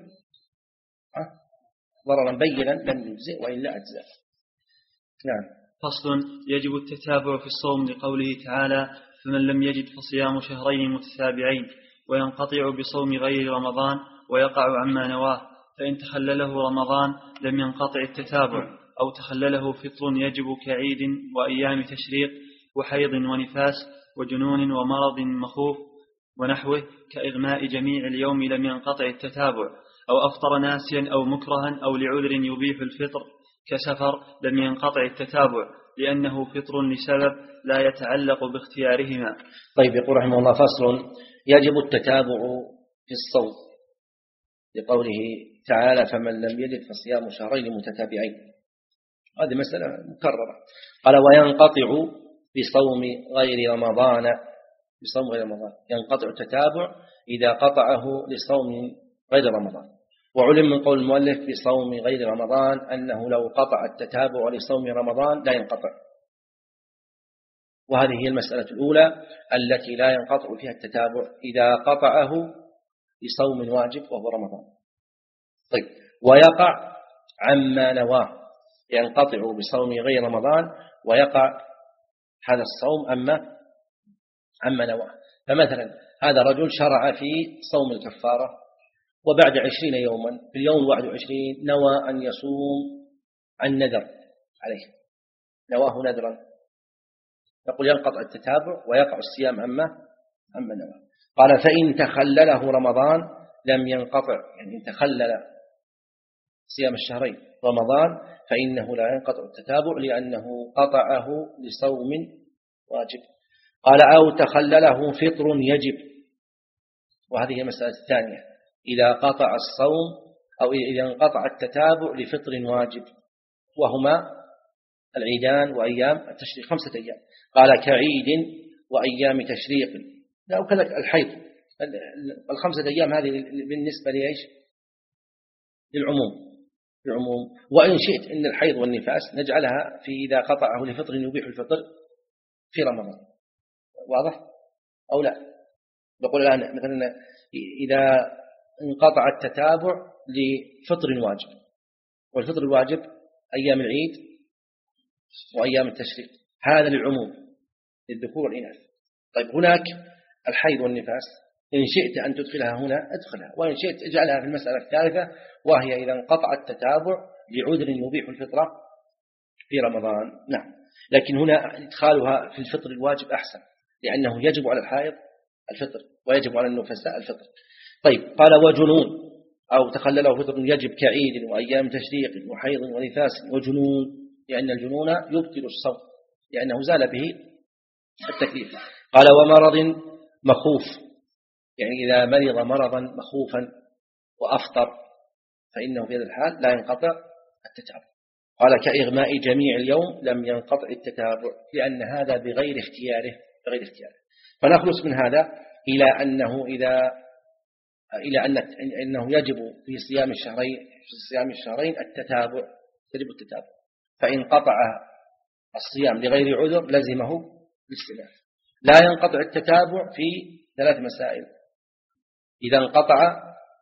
ضررا بينا لم يجزئ وإلا أجزاء. نعم. فصل. يجب التتابع في الصوم لقوله تعالى فمن لم يجد فصيام شهرين متتابعين، وينقطع بصوم غير رمضان ويقع عما نواه، فإن تخلله رمضان لم ينقطع التتابع، أو تخلله فطر يجب كعيد وأيام تشريق وحيض ونفاس وجنون ومرض مخوف ونحوه كإغماء جميع اليوم لم ينقطع التتابع، أو أفطر ناسيا أو مكرها أو لعذر يبيح الفطر كسفر لم ينقطع التتابع، لأنه فطر لسبب لا يتعلق باختيارهما. طيب يقول رحمه الله فصل. يجب التتابع في الصوم لقوله تعالى فمن لم يجد فصيام شهرين متتابعين، هذه مسألة مكررة. قال وينقطع بصوم غير رمضان، بصوم غير رمضان ينقطع التتابع إذا قطعه لصوم غير رمضان. وعلم من قول المؤلف بصوم غير رمضان أنه لو قطع التتابع لصوم رمضان لا ينقطع، وهذه هي المسألة الأولى التي لا ينقطع فيها التتابع إذا قطعه لصوم واجب وهو رمضان. طيب ويقع عما نواه، ينقطع بصوم غير رمضان ويقع هذا الصوم أما عما نواه. فمثلا هذا رجل شرع في صوم الكفارة وبعد عشرين يوما في اليوم الواحد وعشرين نوى أن يصوم عن نذر عليه، نواه نذرا، يقول ينقطع التتابع ويقع الصيام أما أما نواه. قال فإن تخلله رمضان لم ينقطع، يعني إن تخلل صيام الشهرين رمضان فإنه لا ينقطع التتابع لأنه قطعه لصوم واجب. قال أو تخلله فطر يجب، وهذه المسألة الثانية إذا قطع الصوم أو إذا انقطع التتابع لفطر واجب، وهما العيدان وأيام التشريق خمسة أيام. قال كعيد وأيام تشريق، لا وكذلك الحيض الخمسة أيام هذه بالنسبة لإيش؟ للعموم العموم. وإن شئت إن الحيض والنفاس نجعلها في إذا قطعه لفطر يبيح الفطر في رمضان، واضح أو لا؟ نقول الآن مثلا إذا انقطع التتابع لفطر واجب، والفطر الواجب أيام العيد وأيام التشريق، هذا للعموم للذكور والإناث. طيب هناك الحيض والنفاس إن شئت أن تدخلها هنا ادخلها، وإن شئت اجعلها في المسألة الثالثة وهي إذا انقطع التتابع لعذر يبيح الفطرة في رمضان. نعم، لكن هنا إدخالها في الفطر الواجب أحسن، لأنه يجب على الحائض الفطر ويجب على النفساء الفطر. طيب قال وجنون أو تخلله فطر يجب كعيد وأيام تشريق وحيض ونفاس وجنون، لأن الجنون يبطل الصوم لأنه زال به التكليف. قال ومرض مخوف، يعني إذا مرض مرضا مخوفا وأفطر فإنه في هذا الحال لا ينقطع التتابع. قال كإغماء جميع اليوم لم ينقطع التتابع، لأن هذا بغير اختياره بغير اختياره. فنخلص من هذا إلى أنه إذا إلى أن أنه يجب في صيام الشهرين في صيام الشهرين التتابع، يجب التتابع. فإن قطع الصيام لغير عذر لزمه الاستئناف. لا ينقطع التتابع في ثلاث مسائل: إذا انقطع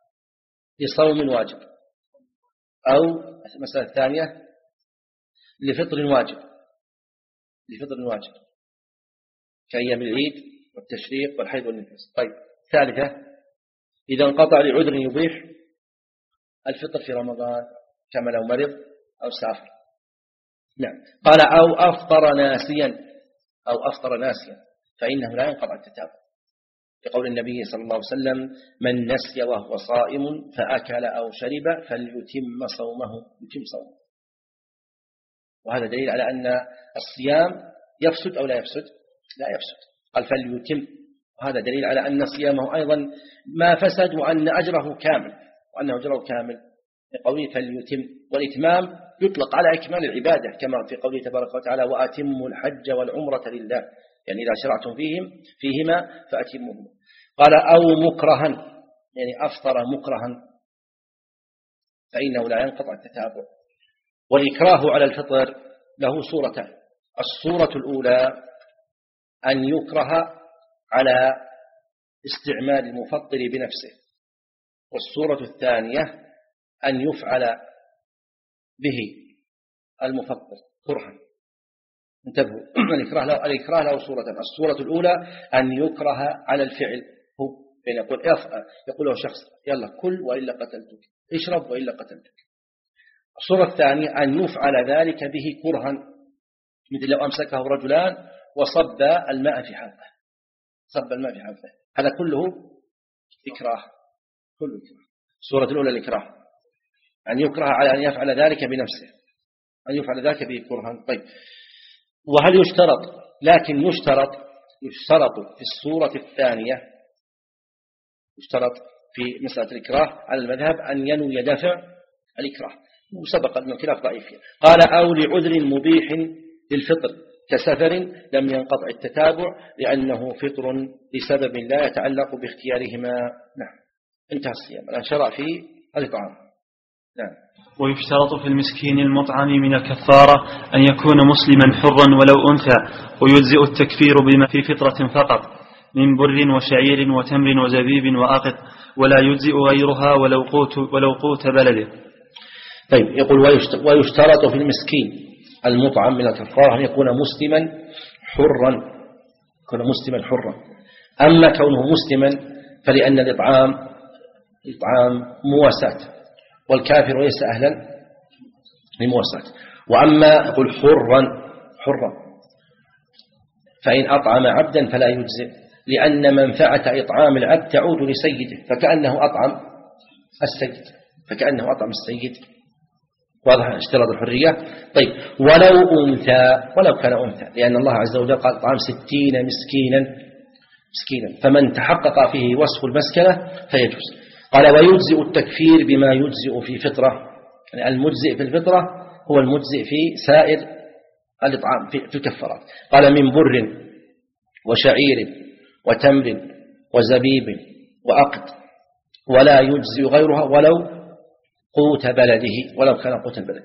لصوم واجب، أو المسألة الثانية لفطر واجب لفطر واجب كأيام العيد والتشريق والحيض والنفاس. طيب ثالثة إذا انقطع لعذر يبيح الفطر في رمضان كما لو مرض أو سافر. نعم. قال أو أفطر ناسيا أو أفطر ناسيا فإنه لا ينقطع التتابع، لقول النبي صلى الله عليه وسلم من نسي وهو صائم فأكل أو شرب فليتم صومه يتم صومه. وهذا دليل على أن الصيام يفسد أو لا يفسد؟ لا يفسد. قال فليتم، وهذا دليل على أن صيامه أيضا ما فسد وأن أجره كامل وأنه أجره كامل لقوله فليتم. والإتمام يطلق على إكمال العبادة كما في قوله تبارك وتعالى وأتموا الحج والعمرة لله، يعني إذا شرعتم فيهم فيهما فأتموهما. قال أو مكرها، يعني أفطر مكرها فإنه لا ينقطع التتابع. والإكراه على الفطر له صورتان: الصورة الأولى أن يكره على استعمال المفطر بنفسه، والصورة الثانية أن يفعل به المفطر كرها. انتبهوا، الإكراه له, الإكراه له صورتان: الصورة الأولى أن يكره على الفعل، هو بين يقول يقول له شخص يلا كل وإلا قتلتك، اشرب وإلا قتلتك. الصورة الثانية أن يفعل ذلك به كرها، مثل لو أمسكه رجلان وصب الماء في حلقه صب الماء في حلقه هذا كله إكراه، كله إكراه. الصورة الأولى الإكراه أن يكره على أن يفعل ذلك بنفسه، أن يفعل ذلك به كرها. طيب وهل يشترط؟ لكن يشترط يشترط في الصورة الثانية، يشترط في مسألة الإكراه على المذهب أن ينوي دفع الإكراه، وسبق أن الخلاف ضعيف. قال أو لعذر مبيح للفطر كسفر لم ينقطع التتابع لأنه فطر لسبب لا يتعلق باختيارهما. نعم، انتهى الصيام. الآن شرع في الإطعام. نعم. ويشترط في المسكين المطعم من الكفارة أن يكون مسلما حرا ولو أنثى، ويجزئ التكفير بما في فطرة فقط من بر وشعير وتمر وزبيب وأقط، ولا يجزئ غيرها ولو قوت, ولو قوت بلده. طيب يقول ويشترط في المسكين المطعم من الكفارة أن يكون مسلما حرا، يكون مسلما حرا. أما كونه مسلما فلأن الإطعام إطعام مواساة، والكافر ليس أهلا لمواساة. وأما يقول حرا حرا فإن أطعم عبدا فلا يجزئ، لأن منفعة إطعام العبد تعود لسيده، فكأنه أطعم السيد فكأنه أطعم السيد. واضح اشتراط الحرية. طيب ولو أنثى، ولو كان أنثى، لأن الله عز وجل قال طعام ستين مسكينا مسكينا فمن تحقق فيه وصف المسكنة فيجوز. قال ويجزئ التكفير بما يجزئ في فطرة، يعني المجزئ في الفطرة هو المجزئ في سائر الإطعام في الكفارات. قال من بر وشعير وتمر وزبيب وأقط، ولا يجزئ غيرها ولو قوت بلده، ولو كان قوت البلد.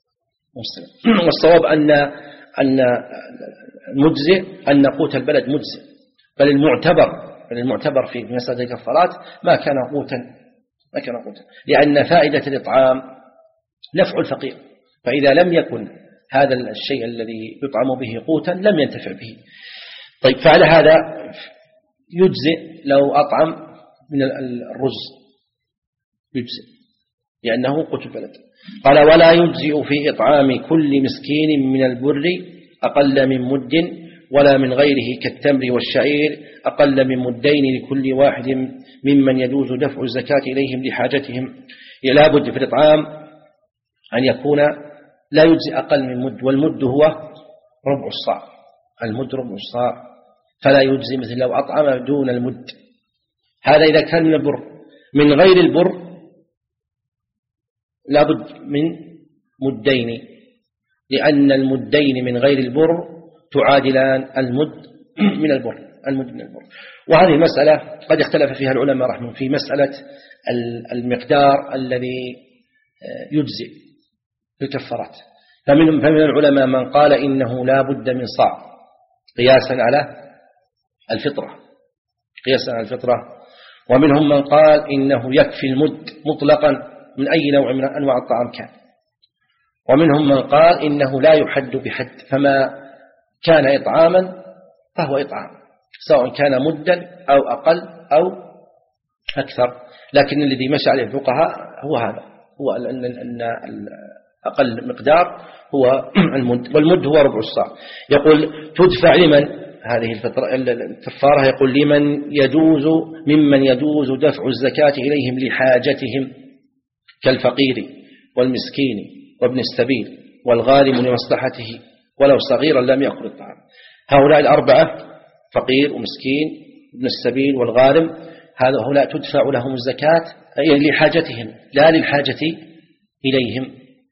والصواب أن أن المجزئ أن قوت البلد مجزئ، بل المعتبر بل المعتبر في مسألة الكفارات ما كان قوتا ما كان قوتا لأن فائدة الإطعام نفع الفقير، فإذا لم يكن هذا الشيء الذي يطعم به قوتا لم ينتفع به. طيب فعلى هذا يجزئ لو أطعم من الرز، يجزئ لأنه قوت البلد. قال ولا يجزئ في إطعام كل مسكين من البر أقل من مد ولا من غيره كالتمر والشعير أقل من مدين لكل واحد ممن يجوز دفع الزكاة إليهم لحاجتهم. لا بد في الإطعام أن يكون لا يجزي أقل من مد، والمد هو ربع الصاع، المد ربع الصاع، فلا يجزي مثل لو أطعم دون المد. هذا إذا كان من البر. من غير البر لا بد من مدين، لأن المدين من غير البر تعادلان المد من البر، المد من البر. وهذه مسألة قد اختلف فيها العلماء رحمهم في مسألة المقدار الذي يجزئ في الكفارات. فمن فمن العلماء من قال إنه لا بد من صاع قياسا على الفطرة، قياسا على الفطرة. ومنهم من قال إنه يكفي المد مطلقا من أي نوع من أنواع الطعام كان. ومنهم من قال إنه لا يحد بحد، فما كان إطعاما فهو إطعام، سواء كان مدا أو أقل أو أكثر. لكن الذي مشى عليه الفقهاء هو هذا، هو أن أقل مقدار هو المد، والمد هو ربع الصاع. يقول تدفع لمن هذه الفترة الكفارة، يقول لمن يجوز ممن يجوز دفع الزكاة إليهم لحاجتهم كالفقير والمسكين وابن السبيل والغارم لمصلحته ولو صغيرا لم يأكل الطعام. هؤلاء الأربعة فقير ومسكين ابن السبيل والغارم، هؤلاء تدفع لهم الزكاة لحاجتهم لا للحاجة إليهم.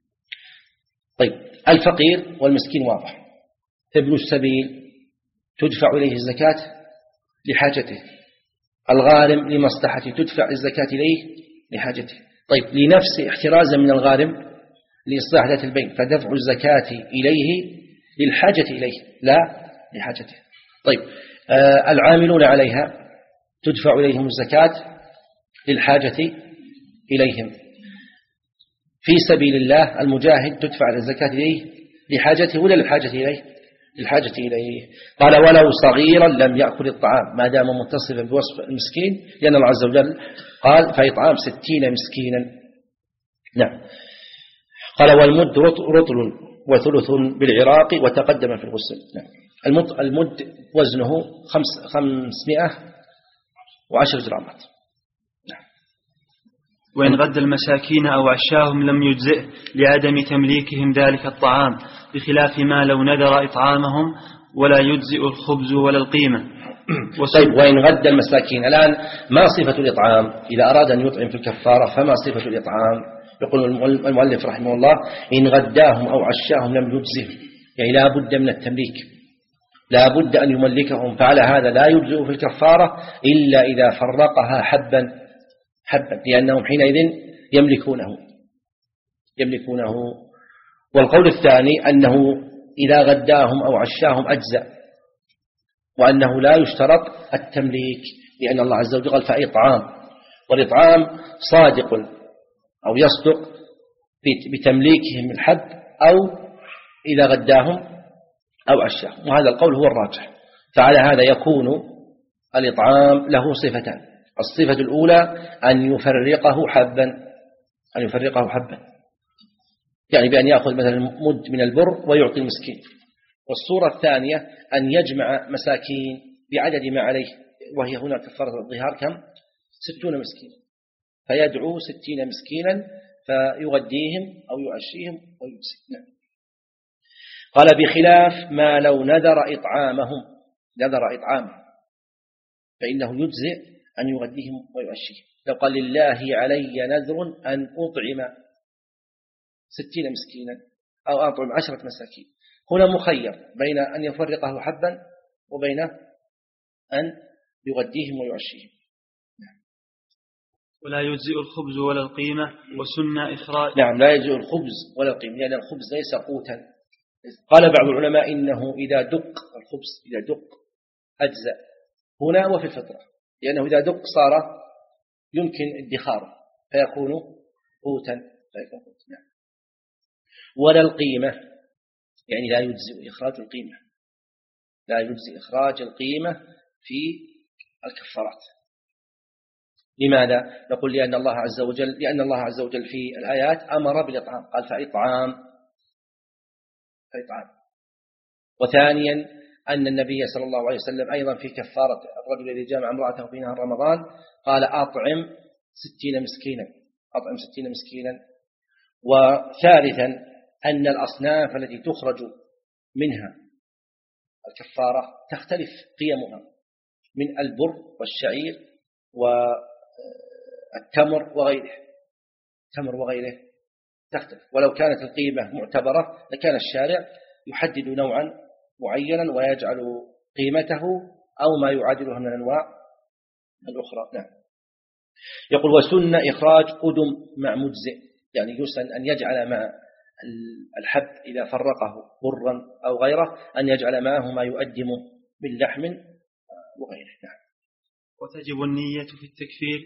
طيب الفقير والمسكين واضح، ابن السبيل تدفع إليه الزكاة لحاجته، الغارم لمصلحته تدفع الزكاة إليه لحاجته. طيب لنفس احترازا من الغارم لإصلاح ذات البين، فدفع الزكاة إليه للحاجة إليه لا لحاجته. طيب آه العاملون عليها تدفع إليهم الزكاة للحاجة إليهم. في سبيل الله المجاهد تدفع الزكاة إليه لحاجته ولا للحاجة إليه؟ للحاجة إليه. قال ولو صغيرا لم يأكل الطعام ما دام متصفا بوصف المسكين، لأن الله عز وجل قال فإطعام ستين مسكينا. نعم. قال والمد رطل وثلث بالعراق وتقدم في الغسل. نعم. المد, المد وزنه خمس خمسمائة وعشر جرامات. نعم. وإن غد المساكين أو عشاهم لم يجزئ لعدم تمليكهم ذلك الطعام، بخلاف ما لو نذر إطعامهم ولا يجزئ الخبز ولا القيمة. طيب وإن غد المساكين، الآن ما صفة الإطعام؟ إذا أراد أن يطعم في الكفارة فما صفة الإطعام؟ يقول المؤلف رحمه الله إن غداهم أو عشاهم لم يجزئ، يعني لا بد من التمليك، لا بد أن يملكهم، فعلى هذا لا يجزئ في الكفارة إلا إذا فرقها حبا حبا، لأنهم حينئذ يملكونه يملكونه والقول الثاني أنه إذا غداهم أو عشاهم أجزأ، وأنه لا يشترط التمليك، لأن الله عز وجل قال فإطعام، والإطعام صادق أو يصدق بتمليكهم الحب أو إذا غداهم أو عشاهم، وهذا القول هو الراجح. فعلى هذا يكون الإطعام له صفتان، الصفة الأولى أن يفرقه حبا، أن يفرقه حبا يعني بأن يأخذ مثلا مد من البر ويعطي المسكين. والصورة الثانية أن يجمع مساكين بعدد ما عليه، وهي هنا كفارة الظهار كم؟ ستون مسكين، فيدعو ستين مسكينا فيغديهم أو يعشيهم ويمسك. قال بخلاف ما لو نذر إطعامهم، نذر إطعامهم فإنه يجزئ أن يغديهم ويعشيهم. لو قال لله علي نذر أن أطعم ستين مسكينا أو أطعم عشرة مساكين، هنا مخير بين أن يفرقه حبا وبين أن يغديهم ويعشيهم. ولا يجزئ الخبز ولا القيمة، وسنة إخراج. نعم لا يجزئ الخبز ولا القيمة، لأن الخبز ليس قوتا. قال بعض العلماء إنه إذا دق الخبز إذا دق أجزأ هنا وفي الفطرة، لأنه إذا دق صار يمكن ادخاره فيكون قوتا فيكون قوتا. نعم. ولا القيمة يعني لا يجزئ إخراج القيمة، لا يجزئ إخراج القيمة في الكفارات. لماذا؟ نقول لأن الله عز وجل لأن الله عز وجل في الآيات أمر بالإطعام، قال فإطعام فإطعام. وثانيا أن النبي صلى الله عليه وسلم أيضا في كفارة الرجل الذي جامع امرأته في نهار رمضان قال أطعم ستين مسكينا أطعم ستين مسكينا. وثالثا أن الأصناف التي تخرج منها الكفارة تختلف قيمها من البر والشعير والتمر وغيره التمر وغيره تختلف. ولو كانت القيمة معتبرة لكان الشارع يحدد نوعا معينا ويجعل قيمته أو ما يعادلها من الأنواع الأخرى. نعم. يقول وسن إخراج أدم مع مجزئ، يعني يسن أن يجعل مع الحب إذا فرقه برا أو غيره أن يجعل معه ما يؤدم من لحم وغيره. نعم. وتجب النية في التكفير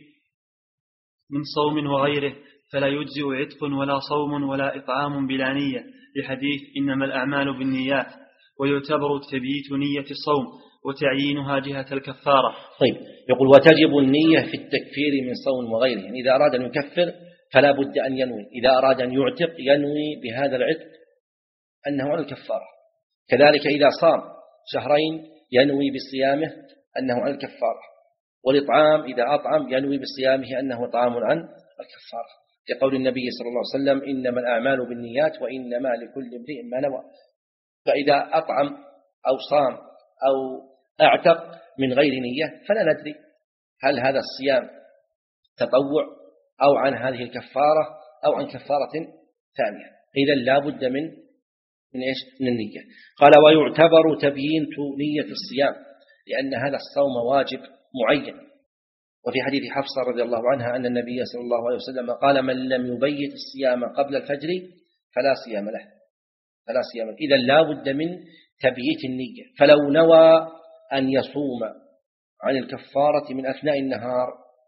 من صوم وغيره، فلا يجزئ عتق ولا صوم ولا إطعام بلا نية، لحديث إنما الأعمال بالنيات. ويعتبر تبييت نية الصوم وتعيينها جهة الكفارة. طيب، يقول وتجب النية في التكفير من صوم وغيره، يعني إذا أراد أن يكفر فلا بد أن ينوي، إذا أراد أن يعتق ينوي بهذا العتق أنه على الكفارة. كذلك إذا صام شهرين ينوي بصيامه أنه على الكفارة. والإطعام إذا أطعم ينوي بصيامه أنه طعام عن الكفارة، كقول النبي صلى الله عليه وسلم إنما الأعمال بالنيات وإنما لكل امرئ ما نوى. فإذا أطعم أو صام أو أعتق من غير نية فلا ندري هل هذا الصيام تطوع أو عن هذه الكفارة أو عن كفارة ثانية. إذا لا بد من من إيش؟ من النية. قال ويعتبر تبيين نية الصيام، لأن هذا الصوم واجب معين. وفي حديث حفصة رضي الله عنها أن النبي صلى الله عليه وسلم قال من لم يبيت الصيام قبل الفجر فلا صيام له فلا صيام. إذا لا بد من تبييت النية. فلو نوى أن يصوم عن الكفارة من أثناء النهار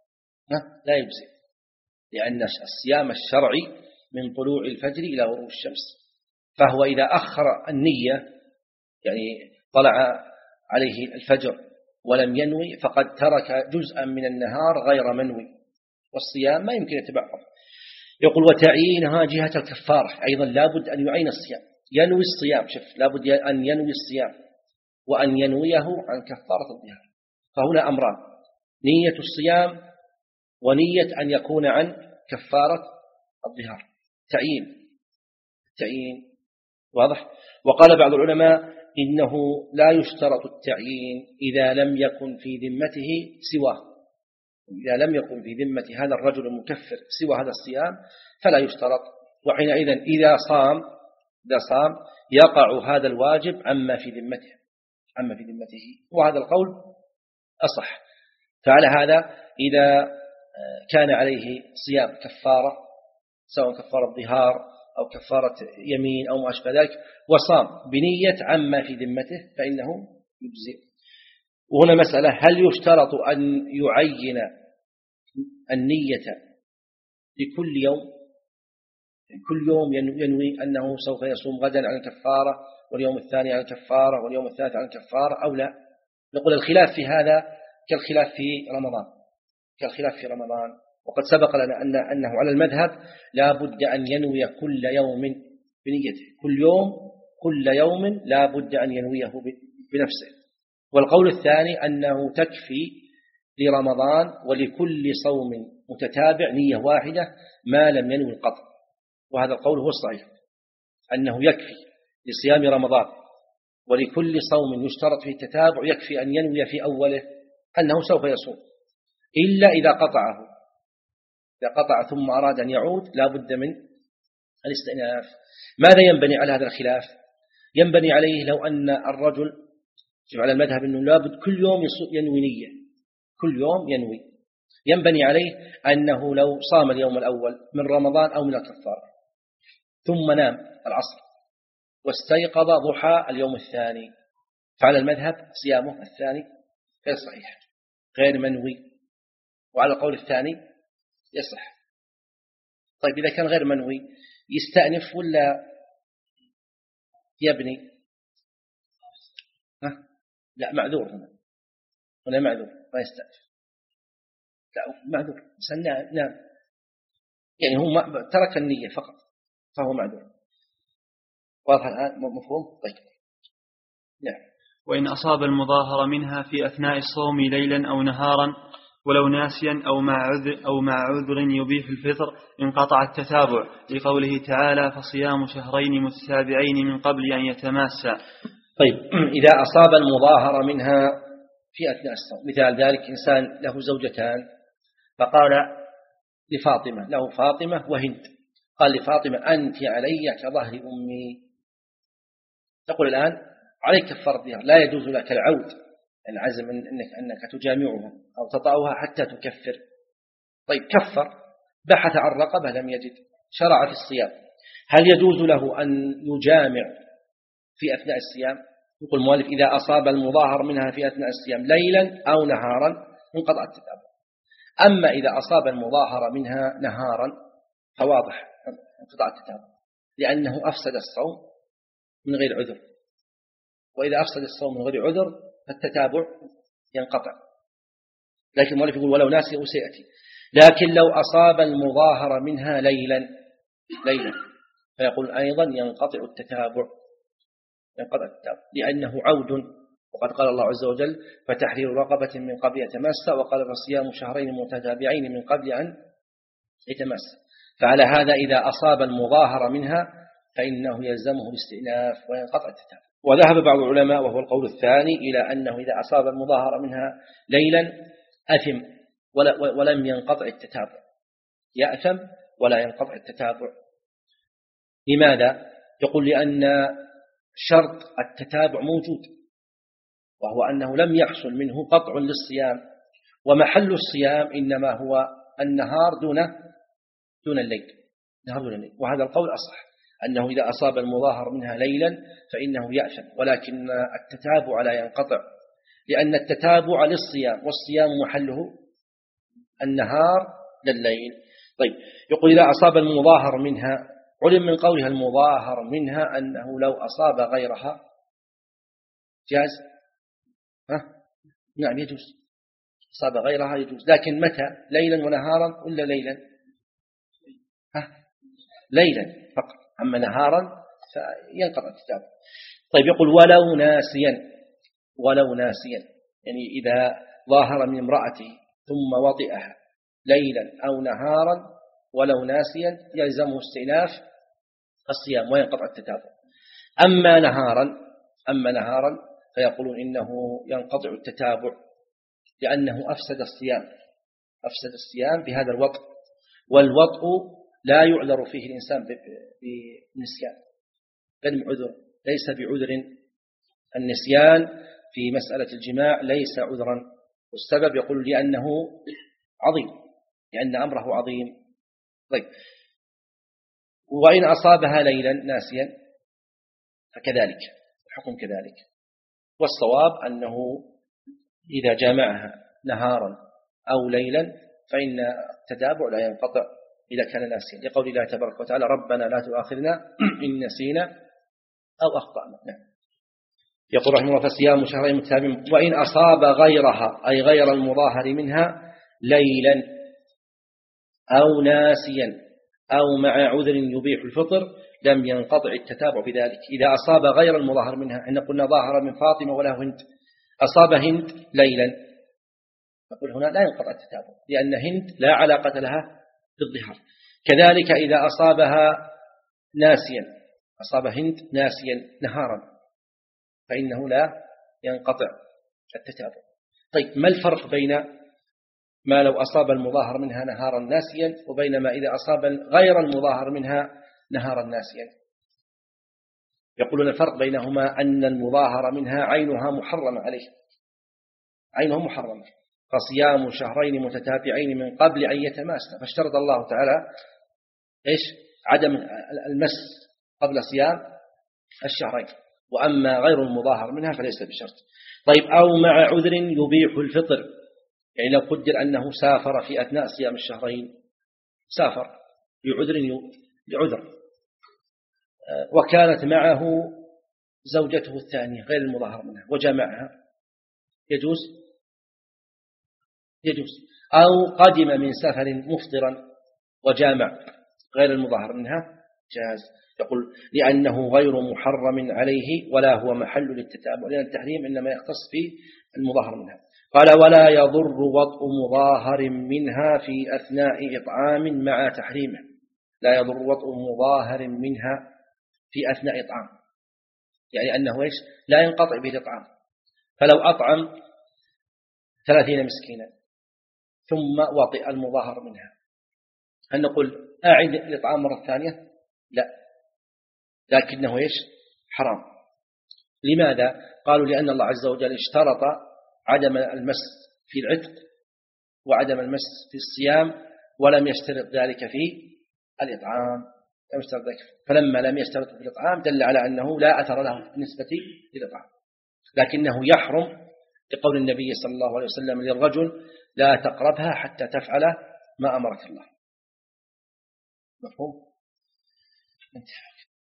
لا يجزئ، لأن الصيام الشرعي من طلوع الفجر إلى غروب الشمس. فهو إذا أخر النية، يعني طلع عليه الفجر ولم ينوي، فقد ترك جزءا من النهار غير منوي، والصيام ما يمكن يتبعض. يقول وتعيينها جهة الكفارة، أيضا لابد أن يعين الصيام، ينوي الصيام. شوف، لابد أن ينوي الصيام وأن ينويه عن كفارة الظهار. فهنا أمران: نية الصيام ونية أن يكون عن كفارة الظهار. تعيين تعيين واضح. وقال بعض العلماء إنه لا يشترط التعيين إذا لم يكن في ذمته سواه، إذا لم يكن في ذمة هذا الرجل المكفر سوى هذا الصيام فلا يشترط. وحينئذ إذا صام إذا صام يقع هذا الواجب عما في ذمته عما في ذمته وهذا القول أصح. فعلى هذا إذا كان عليه صيام كفارة، سواء كفارة ظهار أو كفارة يمين أو ما أشبه ذلك، وصام بنية عما في ذمته فإنه يجزئ. وهنا مسألة: هل يشترط أن يعين النية لكل يوم؟ كل يوم ينوي أنه سوف يصوم غدا عن الكفارة، واليوم الثاني عن الكفارة، واليوم الثالث عن الكفارة، أو لا؟ نقول الخلاف في هذا كالخلاف في رمضان كالخلاف في رمضان وقد سبق لنا أن أنه على المذهب لا بد أن ينوي كل يوم بنيته، كل يوم كل يوم لا بد أن ينويه بنفسه. والقول الثاني أنه تكفي لرمضان ولكل صوم متتابع نية واحدة ما لم ينوي القطع، وهذا القول هو الصحيح، أنه يكفي لصيام رمضان ولكل صوم يشترط فيه التتابع يكفي أن ينوي في أوله أنه سوف يصوم، إلا إذا قطعه إذا قطع ثم أراد أن يعود لا بد من الاستئناف. ماذا ينبني على هذا الخلاف؟ ينبني عليه لو أن الرجل على المذهب أنه لابد كل يوم ينوي نية، كل يوم ينوي، ينبني عليه أنه لو صام اليوم الأول من رمضان أو من الكفارة ثم نام العصر واستيقظ ضحى اليوم الثاني، فعلى المذهب صيامه الثاني غير صحيح غير منوي، وعلى القول الثاني يصح. طيب إذا كان غير منوي يستأنف ولا يبني؟ ها؟ لا، معذور هنا ولا معذور ما يستأنف، لا معذور مثلا نام، يعني هو ترك النية فقط فهو معذور. واضح الآن؟ مفهوم؟ طيب نعم. وإن أصاب المظاهر منها في أثناء الصوم ليلا أو نهارا ولو ناسيا أو مع عذر, أو مع عذر يبيح الفطر انقطع التتابع، لقوله تعالى فصيام شهرين متتابعين من قبل أن يتماسا. طيب، إذا أصاب المظاهر منها في أثناء الصوم، مثال ذلك إنسان له زوجتان فقال لفاطمة، له فاطمة وهند، قال لفاطمة أنت علي كظهر أمي، تقول الآن عليك كفارة ظهار، لا يجوز لك العود، العزم أنك, أنك تجامعها أو تطأها حتى تكفر. طيب كفر، بحث عن رقبة لم يجد، شرع في الصيام، هل يجوز له أن يجامع في أثناء الصيام؟ يقول المؤلف إذا أصاب المظاهر منها في أثناء الصيام ليلا أو نهارا انقطع التتابع. أما إذا أصاب المظاهر منها نهارا فواضح انقطع التتابع، لأنه أفسد الصوم من غير عذر، وإذا أفسد الصوم من غير عذر فالتتابع ينقطع. لكن المؤلف يقول ولو ناسي وسيأتي. لكن لو أصاب المظاهر منها ليلا ليلا فيقول أيضا ينقطع التتابع ينقطع التتابع لأنه عود، وقد قال الله عز وجل فتحرير رقبة من قبل يتماسى، وقال فصيام شهرين متتابعين من قبل أن يتماسى. فعلى هذا إذا أصاب المظاهر منها فإنه يلزمه الاستئناف وينقطع التتابع. وذهب بعض العلماء وهو القول الثاني إلى أنه إذا أصاب المظاهر منها ليلا أثم ولم ينقطع التتابع، يأثم ولا ينقطع التتابع. لماذا؟ يقول لأن شرط التتابع موجود، وهو أنه لم يحصل منه قطع للصيام، ومحل الصيام إنما هو النهار دون دون الليل، نهار دون الليل. وهذا القول أصح، أنه إذا أصاب المظاهر منها ليلا فإنه يأثم، ولكن التتابع لا ينقطع، لأن التتابع للصيام، والصيام محله النهار لليل. طيب، يقول إذا أصاب المظاهر منها، علم من قولها المظاهر منها أنه لو أصاب غيرها جاز، ها؟ نعم يجوز، أصاب غيرها يجوز، لكن متى؟ ليلا ونهارا ولا ليلا؟ ها؟ ليلا فقط، أما نهارا فينقطع التتابع. طيب، يقول ولو ناسيا، ولو ناسيا يعني إذا ظاهر من امرأته ثم وطئها ليلا أو نهارا ولو ناسيا يلزمه استئناف الصيام وينقطع التتابع. أما نهارا أما نهارا فيقولون إنه ينقطع التتابع، لأنه أفسد الصيام أفسد الصيام بهذا الوطء، والوطء لا يعذر فيه الإنسان بالنسيان، بل عذر ليس بعذر. النسيان في مسألة الجماع ليس عذرا، والسبب يقول لأنه عظيم، لأن أمره عظيم. طيب، وإن أصابها ليلا ناسيا فكذلك الحكم كذلك، والصواب أنه إذا جامعها نهارا أو ليلا فإن التتابع لا ينقطع إذا كان ناسيا، لقول الله تبارك وتعالى ربنا لا تؤاخذنا إن نسينا أو أخطأنا. نعم. يقول رحمه الله فصيام شهرين متتابعين. وإن أصاب غيرها أي غير المظاهر منها ليلا أو ناسيا أو مع عذر يبيح الفطر لم ينقطع التتابع بذلك. إذا أصاب غير المظاهر منها، إن قلنا ظاهر من فاطمة ولا هند، أصاب هند ليلا، نقول هنا لا ينقطع التتابع، لأن هند لا علاقة لها بالظهار. كذلك إذا أصابها ناسيا، أصاب هند ناسيا نهارا فإنه لا ينقطع التتابع. طيب، ما الفرق بين ما لو أصاب المظاهر منها نهارا ناسيا وبين ما إذا أصاب غير المظاهر منها نهارا ناسيا؟ يقولون الفرق بينهما أن المظاهر منها عينها محرمة عليه، عينها محرمة، فصيام شهرين متتابعين من قبل أن يتماسا، فاشترط الله تعالى إيش؟ عدم المس قبل صيام الشهرين، وأما غير المظاهر منها فليس بشرط. طيب، أو مع عذر يبيح الفطر، يعني لو قدر أنه سافر في أثناء صيام الشهرين، سافر بعذر لعذر وكانت معه زوجته الثانية غير المظاهر منها وجمعها، يجوز يجوز أو قدم من سفر مفطرا وجامع غير المظاهر منها جاز. يقول لأنه غير محرم عليه ولا هو محل للتتابع، لأن التحريم إنما يختص في المظاهر منها. قال ولا يضر وطء مظاهر منها في أثناء إطعام مع تحريمه، لا يضر وطء مظاهر منها في أثناء إطعام، يعني أنه إيش لا ينقطع به الإطعام. فلو أطعم ثلاثين مسكينا ثم وطئ المظاهر منها، هل نقول أعد الإطعام مرة ثانية؟ لا، لكنه إيش حرام. لماذا؟ قالوا لأن الله عز وجل اشترط عدم المس في العتق وعدم المس في الصيام، ولم يشترط ذلك في الإطعام، لم يشترط ذلك. فلما لم يشترط في الإطعام دل على أنه لا أثر له بالنسبة للإطعام، لكنه يحرم لقول النبي صلى الله عليه وسلم للرجل لا تقربها حتى تفعل ما أمرك الله. مفهوم؟ انتهى.